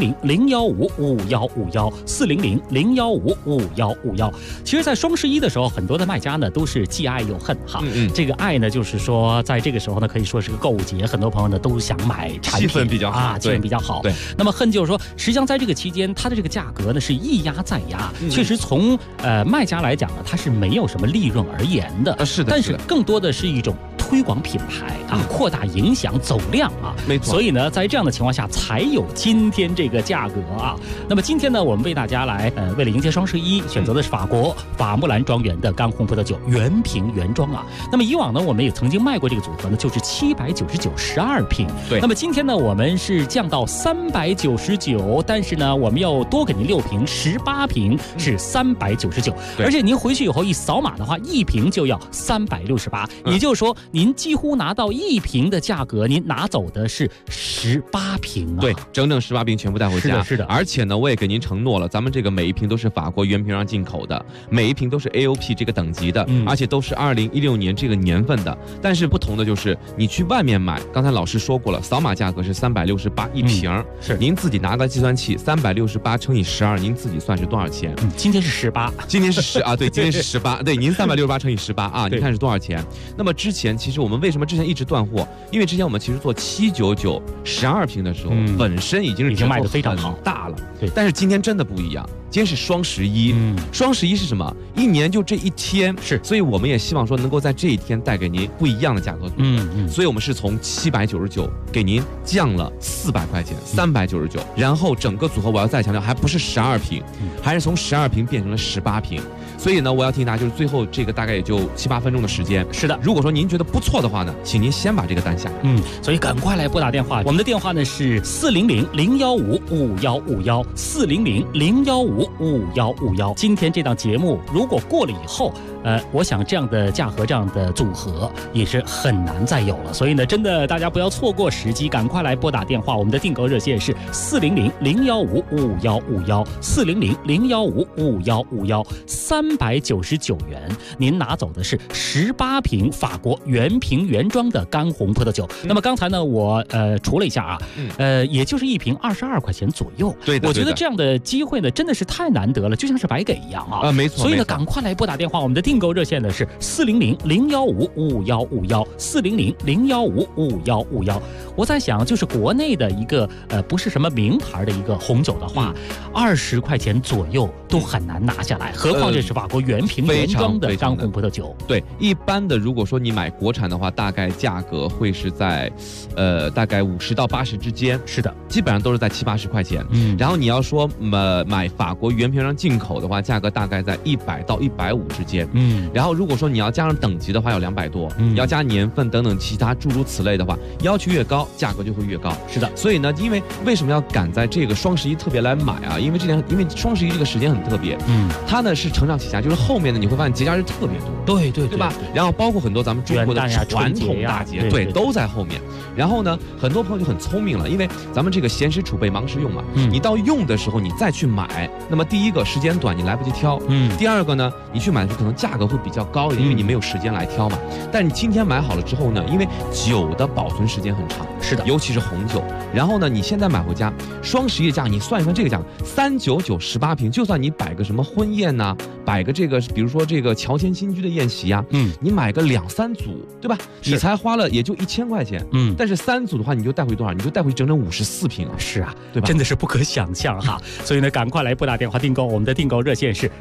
400-015-5151，400-015-5151。其实，在双11的时候，很多的卖家呢都是既爱又恨哈。这个爱呢，就是说在这个时候呢，可以说是个购物节，很多朋友呢都想买产品， 气氛比较好， 气氛比较好。对。那么恨就是说，实际上在这个期间，它的这个价格呢是一压再压，确实从卖家来讲呢，它是没有什么利润而言的。 是的。 但是更多的是一种推广品牌啊，扩大影响走量啊， 没错。 所以呢，在这样的情况下，才有今天这个价格啊。那么今天呢，我们为大家来为了迎接双11，选择的是法国法穆兰庄园的干红葡萄酒原瓶原装啊。那么以往呢，我们也曾经卖过这个组合呢，就是799，12瓶。 对。 那么今天呢，我们是降到399，但是呢，我们要多给您6瓶，18瓶是399。而且您回去以后一扫码的话，1瓶就要368，也就是说您几乎拿到1瓶的价格，您拿走的是18瓶啊！ 对，整整18瓶全部带回家。 是的。 而且呢，我也给您承诺了，咱们这个每一瓶都是法国原瓶上进口的，每一瓶都是 AOP 这个等级的，而且都是2016年这个年份的。但是不同的就是，你去外面买，刚才老师说过了，扫码价格是368一瓶， 是您自己拿个计算器，368乘以12，您自己算是多少钱？ 今天是18， 今天是10啊，对，今天是18，对，您368乘以18啊，您看是多少钱？那么之前其实我们为什么之前一直断货？因为之前我们其实做799 12瓶的时候，本身已经卖得非常好大了，对。但是今天真的不一样，今天是双11，双11是什么？一年就这一天， 是， 所以我们也希望说能够在这一天带给您不一样的价格，所以我们是从799给您降了400块钱，399，然后整个组合我要再强调，还不是12瓶，还是从12瓶变成了18瓶。所以呢，我要提醒大家，就是最后这个大概也就7、8分钟的时间。 是的， 如果说您觉得不错的话呢，请您先把这个单下。 所以赶快来拨打电话，我们的电话呢是400-015-5151，400-015-5151。今天这档节目如果过了以后，我想这样的价格、这样的组合也是很难再有了。所以呢，真的大家不要错过时机，赶快来拨打电话。我们的订购热线是400-015-5151，400-015-5151，399元，您拿走的是18瓶法国原瓶原装的干红葡萄酒。那么刚才呢，我除了一下啊，也就是1瓶22块钱左右。 对的， 我觉得这样的机会呢，真的是太难得了，就像是白给一样啊。 没错。 所以呢，赶快来拨打电话，我们的订购热线呢是400-015-5151，400-015-5151。我在想，就是国内的一个不是什么名牌的一个红酒的话，20块钱左右都很难拿下来，何况这是法国原瓶原装的干红葡萄酒。 对，一般的如果说你买国产的话，大概价格会是在大概50到80之间。 是的， 基本上都是在70、80块钱。然后你要说买法国原瓶上进口的话，价格大概在100到150之间。然后如果说你要加上等级的话，有200多，要加年份等等其他诸如此类的话，要求越高，价格就会越高。 是的， 所以呢，因为为什么要赶在这个双11特别来买啊？因为双11这个时间很特别，它呢是承上启下，就是后面呢你会发现节假日特别多，对吧？然后包括很多咱们中国的传统大节，对，都在后面。然后呢，很多朋友就很聪明了，因为咱们这个闲时储备，忙时用嘛，你到用的时候你再去买，那么第一个时间短，你来不及挑，第二个呢，你去买的时候可能价格会比较高一点，因为你没有时间来挑嘛。但是你今天买好了之后呢，因为酒的保存时间很长， 是的， 尤其是红酒。然后呢，你现在买回家，双11的价格，你算一算这个价格，399 18瓶，就算你摆个什么婚宴呐，摆个这个，比如说这个乔迁新居的宴席啊，你买个2、3组，对吧？你才花了也就1000块钱，但是3组的话，你就带回多少？你就带回整整54瓶啊！ 是啊， 对吧？ 真的是不可想象哈。所以呢，赶快来拨打电话订购，我们的订购热线是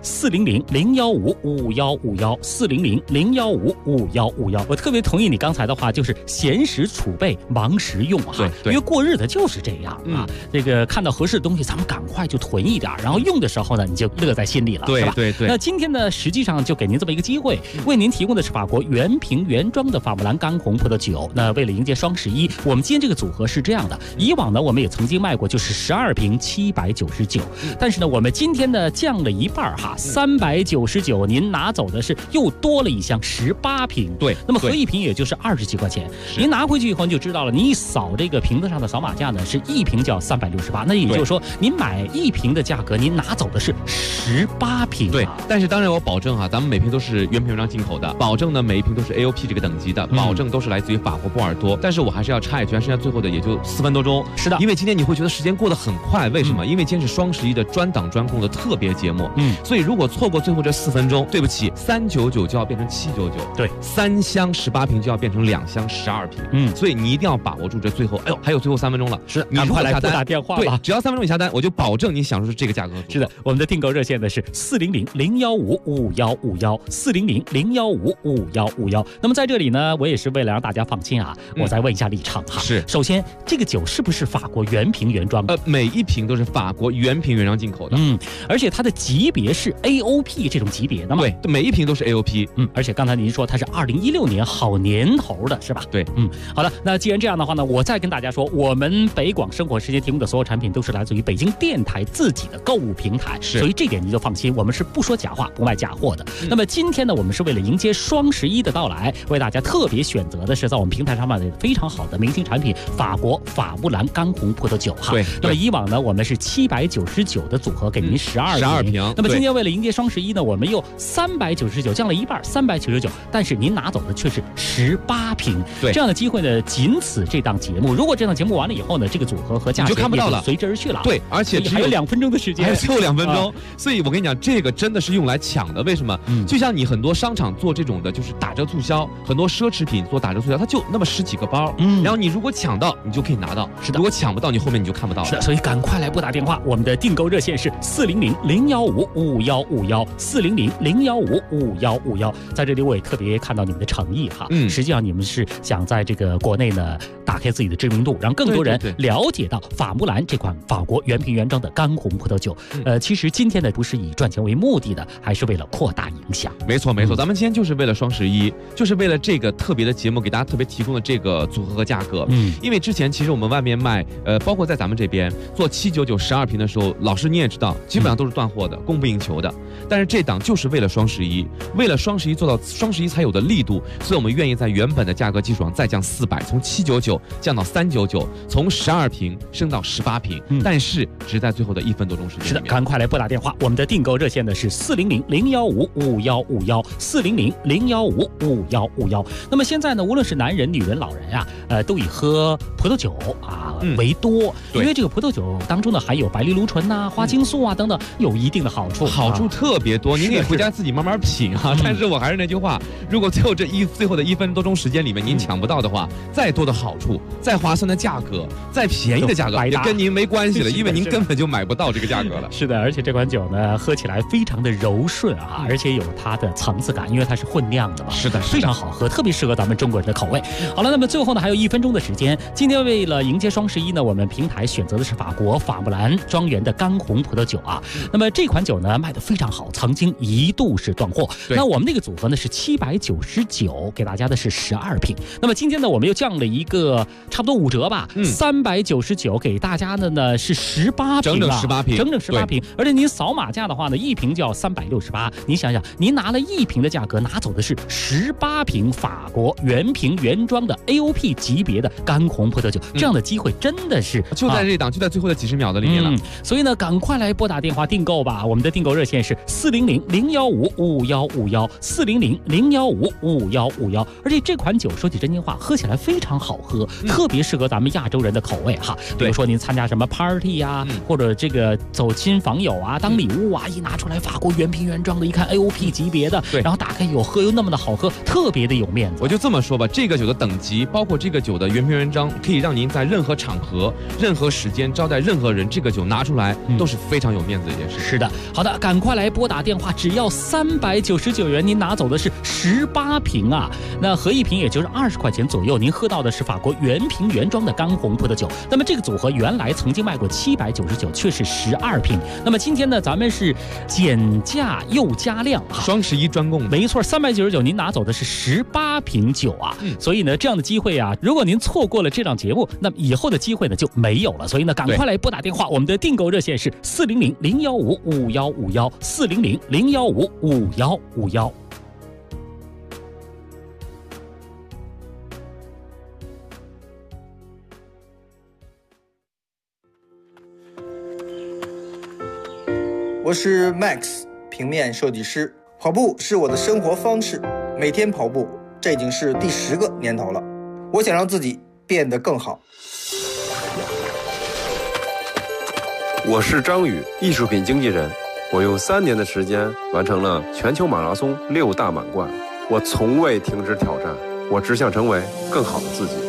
400-015-5151，400-015-5151。我特别同意你刚才的话，就是闲时储备，忙时用哈。 对， 因为过日子就是这样啊。这个看到合适的东西，咱们赶快就囤一点，然后用的时候呢，你就乐在心里了，是吧？ 对。 那今天呢，实际上就给您这么一个机会，为您提供的是法国原瓶原装的法布兰干红葡萄酒。那为了迎接双11，我们今天这个组合是这样的，以往呢我们也曾经卖过，就是12瓶799，但是呢我们今天呢降了一半哈，399，您拿走的是又多了一箱18瓶， 对， 那么合一瓶也就是20几块钱，您拿回去以后你就知道了，你一扫这个瓶子上的扫码价呢，是1瓶就要368，那也就是说您买1瓶的价格，您拿走的是18瓶， 对，但是当然我保证哈，咱们每瓶都是原瓶原装进口的，保证呢每一瓶都是 AOP 这个等级的，保证都是来自于法国波尔多。但是我还是要插一句，剩下最后的也就4分多钟。 是的， 因为今天你会觉得时间过得很快，为什么？因为今天是双11的专档专供的特别节目，所以如果错过最后这4分钟，对不起，399就要变成799， 对 ，3箱18瓶就要变成2箱12瓶，所以你一定要把握住这最后，还有最后3分钟了， 是，赶快来拨打电话吧， 对，只要3分钟你下单，我就保证你享受这个价格。 是的，我们的订购热线呢是400-015-5151，400-015-5151。那么在这里呢，我也是为了让大家放心啊，我再问一下立场哈。 是， 首先这个酒是不是法国原瓶原装？ 每一瓶都是法国原瓶原装进口的， 而且它的级别是 AOP 这种级别的嘛？ 对，每一瓶都是 AOP。 而且刚才您说它是2016年好年头的是吧？ 对， 好的，那既然这样的话呢，我再跟大家说，我们北广生活时间提供的所有产品都是来自于北京电台自己的购物平台，所以这点您就放心，我们是不说假话，不卖假货的。那么今天呢，我们是为了迎接双11的到来，为大家特别选择的是在我们平台上卖的非常好的明星产品——法国法布兰干红葡萄酒哈。 对， 那么以往呢，我们是799的组合给您12瓶，那么今天为了迎接双11呢，我们又399降了一半，399，但是您拿走的却是18瓶。 对， 这样的机会呢，仅此这档节目。如果这档节目完了以后呢，这个组合和价钱就看不到了， 随之而去了。 对，而且还有2分钟的时间， 还有2分钟。所以我跟你讲，这个真的是用来抢的。为什么？就像你很多商场做这种的，就是打折促销，很多奢侈品做打折促销，它就那么10几个包，然后你如果抢到，你就可以拿到；是的，如果抢不到，你后面你就看不到了。 是的，所以赶快来拨打电话，我们的订购热线是400-015-5151，400-015-5151。在这里我也特别看到你们的诚意哈，实际上你们是想在这个国内呢打开自己的知名度，让更多人了解到法穆兰这款法国原瓶原装的干红葡萄酒。其实今天呢不是以赚钱为目的的，还是为了扩大影响。 没错没错，咱们今天就是为了双11，就是为了这个特别的节目给大家特别提供的这个组合和价格。因为之前其实我们外面卖，包括在咱们这边做799 12瓶的时候，老师你也知道，基本上都是断货的，供不应求的。但是这档就是为了双11，为了双11做到双11才有的力度，所以我们愿意在原本的价格基础上再降400，从799降到399，从12瓶升到18瓶，但是只在最后的1分多钟时间。 是的，赶快来拨打电话，我们的订购热线呢是400-015-5151，400-015-5151。那么现在呢，无论是男人、女人、老人啊，都以喝葡萄酒啊为多，因为这个葡萄酒当中呢含有白藜芦醇呐、花青素啊等等，有一定的好处， 好处特别多。您可以回家自己慢慢品啊。但是我还是那句话，如果最后的1分多钟时间里面您抢不到的话，再多的好处、再划算的价格、再便宜的价格也跟您没关系了，因为您根本就买不到这个价格了。 是的，而且这款酒呢喝起来非常的柔顺啊，而且有它的层次感，因为它是混酿的嘛。 是的， 非常好喝，特别适合咱们中国人的口味。好了，那么最后呢还有1分钟的时间，今天为了迎接双11呢，我们平台选择的是法国法穆兰庄园的干红葡萄酒啊。那么这款酒呢卖得非常好，曾经一度是断货。那我们那个组合呢是799，给大家的是12瓶。那么今天呢我们又降了一个差不多5折吧，399给大家的呢是18瓶，整整18瓶。而且您扫码价的话呢，1瓶就要368。您想想，您拿了1瓶的价格，拿走的是18瓶法国原瓶原装的 AOP 级别的干红葡萄酒，这样的机会真的是就在这档，就在最后的几十秒的里面了。 所以呢，赶快来拨打电话订购吧。我们的订购热线是400-015-5151，400-015-5151。而且这款酒说起真心话，喝起来非常好喝，特别适合咱们亚洲人的口味哈。比如说您参加什么 party 呀，或者这个走亲访友啊，当礼物啊，一拿出来法国原瓶原装的，一看 AOP 级别的，然后打开有喝又那么的好喝，特别的有面子。 我就这么说吧，这个酒的等级，包括这个酒的原瓶原装，可以让您在任何场合、任何时间招待任何人，这个酒拿出来都是非常有面子的一件事。 是的，好的，赶快来拨打电话，只要399元，您拿走的是18瓶啊，那合1瓶也就是20块钱左右，您喝到的是法国原瓶原装的干红葡萄酒。那么这个组合原来曾经卖过799，却是12瓶。那么今天呢，咱们是减价又加量， 双11专供， 没错，399您拿走的是18瓶酒啊。所以呢，这样的机会啊，如果您错过了这档节目，那么以后的机会呢就没有了。所以呢，赶快来拨打电话，我们的订购热线是400-015-5151，400-015-5151。 我是 Max， 平面设计师。跑步是我的生活方式，每天跑步，这已经是第10个年头了。我想让自己变得更好。 我是张宇，艺术品经纪人。我用3年的时间完成了全球马拉松6大满贯。我从未停止挑战，我只想成为更好的自己。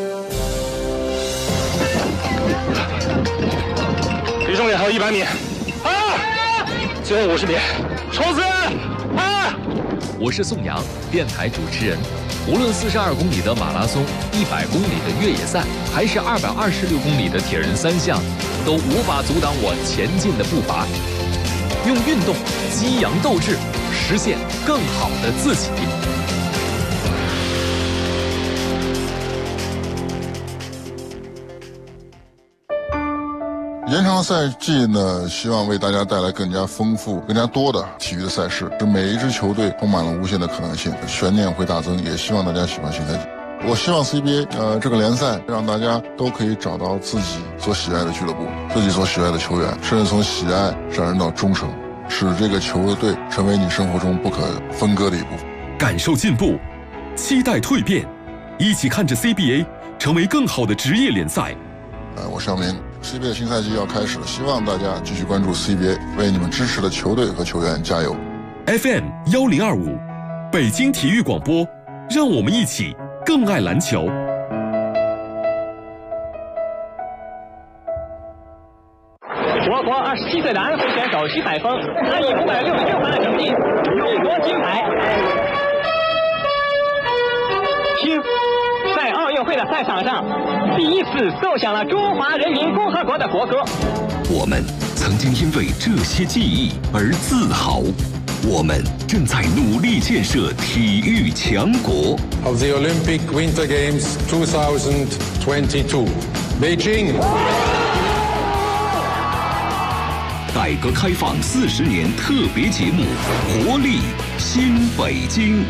离终点还有100米。最后50米，冲刺！ 我是宋阳，电台主持人。无论42公里的马拉松、100公里的越野赛，还是226公里的铁人3项，都无法阻挡我前进的步伐。 用运动激扬斗志，实现更好的自己。 延长赛季呢，希望为大家带来更加丰富、更加多的体育的赛事，使每一支球队充满了无限的可能性，悬念会大增。也希望大家喜欢新赛季。我希望 CBA 这个联赛让大家都可以找到自己所喜爱的俱乐部，自己所喜爱的球员，甚至从喜爱上升到忠诚，使这个球队成为你生活中不可分割的一部分。 感受进步，期待蜕变，一起看着 CBA 成为更好的职业联赛。 我是姚明。CBA 新赛季要开始了，希望大家继续关注 CBA， 为你们支持的球队和球员加油。 FM 1025，北京体育广播，让我们一起更爱篮球。 我国27岁的安徽选手徐海峰，他以566分的成绩勇夺金牌。听，在奥运会的赛场上，第一次奏响了中华人民共和国的国歌。 我们曾经因为这些记忆而自豪，我们正在努力建设体育强国。 Of the Olympic Winter Games 2022, Beijing。 改革开放40年特别节目，活力新北京。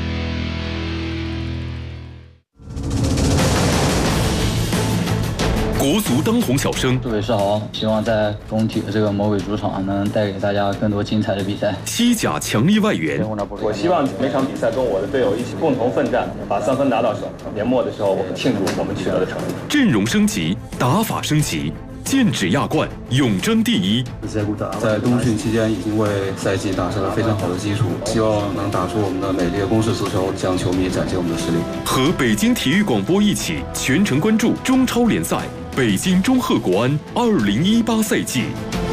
国足当红小生， 杜伟世豪，希望在工体的这个魔鬼主场能带给大家更多精彩的比赛。 西甲强力外援， 我希望每场比赛跟我的队友一起共同奋战，把3分拿到手。年末的时候，我们庆祝我们取得的成绩。 阵容升级，打法升级，剑指亚冠，永争第一。 在冬训期间已经为赛季打下了非常好的基础，希望能打出我们的美丽的攻势足球，向球迷展现我们的实力。 和北京体育广播一起全程关注中超联赛。北京中赫国安2018赛季。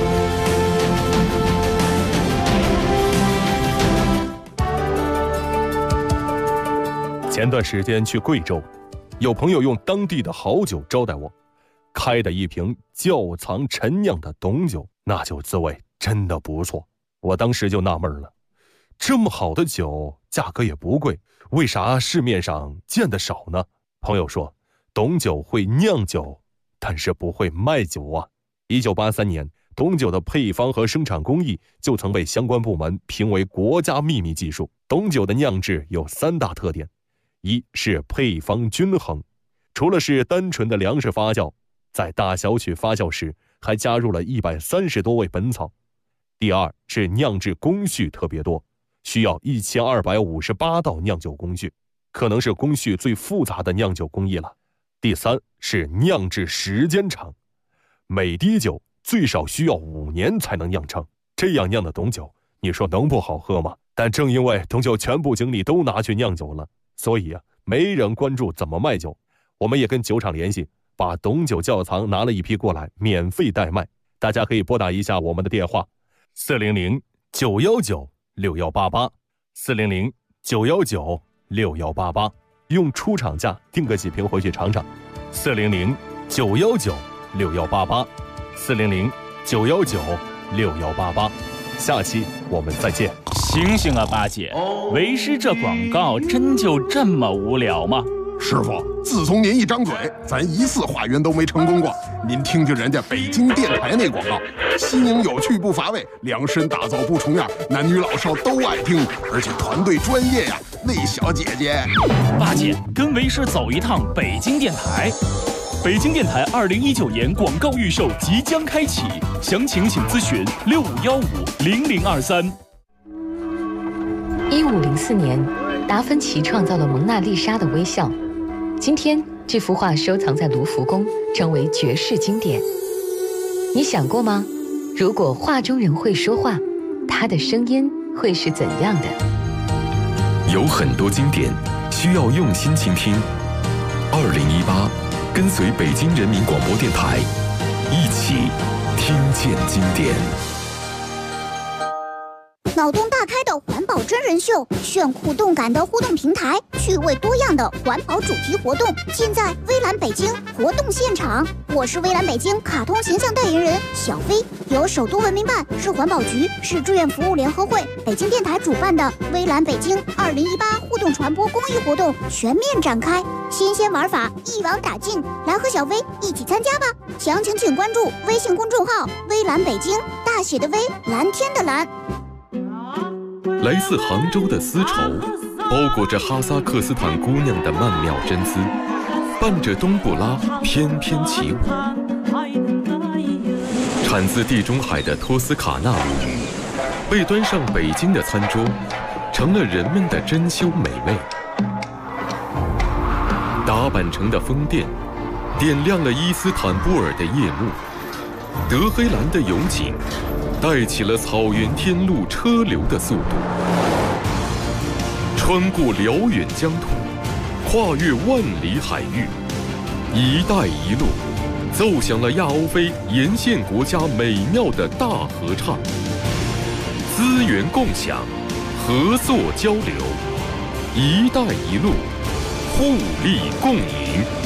前段时间去贵州，有朋友用当地的好酒招待我，开的一瓶窖藏陈酿的董酒，那酒滋味真的不错。我当时就纳闷了，这么好的酒，价格也不贵，为啥市面上见得少呢？朋友说，董酒会酿酒，但是不会卖酒啊。1983年，董酒的配方和生产工艺就曾被相关部门评为国家秘密技术。董酒的酿制有3大特点：一是配方均衡，除了是单纯的粮食发酵，在大小曲发酵时还加入了130多味本草；第二是酿制工序特别多，需要1258道酿酒工序，可能是工序最复杂的酿酒工艺了。第三是酿制时间长，每滴酒最少需要5年才能酿成。这样酿的董酒，你说能不好喝吗？但正因为董酒全部精力都拿去酿酒了，所以没人关注怎么卖酒。我们也跟酒厂联系，把董酒窖藏拿了一批过来，免费代卖。大家可以拨打一下我们的电话：400-919-6188，400-919-6188，用出厂价订个几瓶回去尝尝。400-919-6188，400-919-6188。下期我们再见。 醒醒啊，八姐，为师这广告真就这么无聊吗？ 师傅，自从您一张嘴，咱1次化缘都没成功过。您听听人家北京电台那广告，新颖有趣不乏味，量身打造不重样，男女老少都爱听，而且团队专业呀。那小姐姐， 八姐跟为师走一趟北京电台。北京电台2019年广告预售即将开启，详情请咨询65150023。 1504年，达芬奇创造了蒙娜丽莎的微笑。今天，这幅画收藏在卢浮宫，成为绝世经典。你想过吗？如果画中人会说话，他的声音会是怎样的？ 有很多经典需要用心倾听。2018，跟随北京人民广播电台，一起听见经典。 脑洞大开的环保真人秀，炫酷动感的互动平台，趣味多样的环保主题活动，尽在微蓝北京活动现场。我是微蓝北京卡通形象代言人小飞，由首都文明办、市环保局、市志愿服务联合会、北京电台主办的微蓝北京2018互动传播公益活动全面展开，新鲜玩法一网打尽，来和小飞一起参加吧！详情请关注微信公众号“微蓝北京”，大写的微，蓝天的蓝。 来自杭州的丝绸，包裹着哈萨克斯坦姑娘的曼妙真姿，伴着冬不拉翩翩起舞。产自地中海的托斯卡纳舞，被端上北京的餐桌，成了人们的珍馐美味。打扮成的风电，点亮了伊斯坦布尔的夜幕。德黑兰的油井，带起了草原天路车流的速度。穿过辽远疆土，跨越万里海域，一带一路奏响了亚欧非沿线国家美妙的大合唱。资源共享，合作交流，一带一路，互利共赢。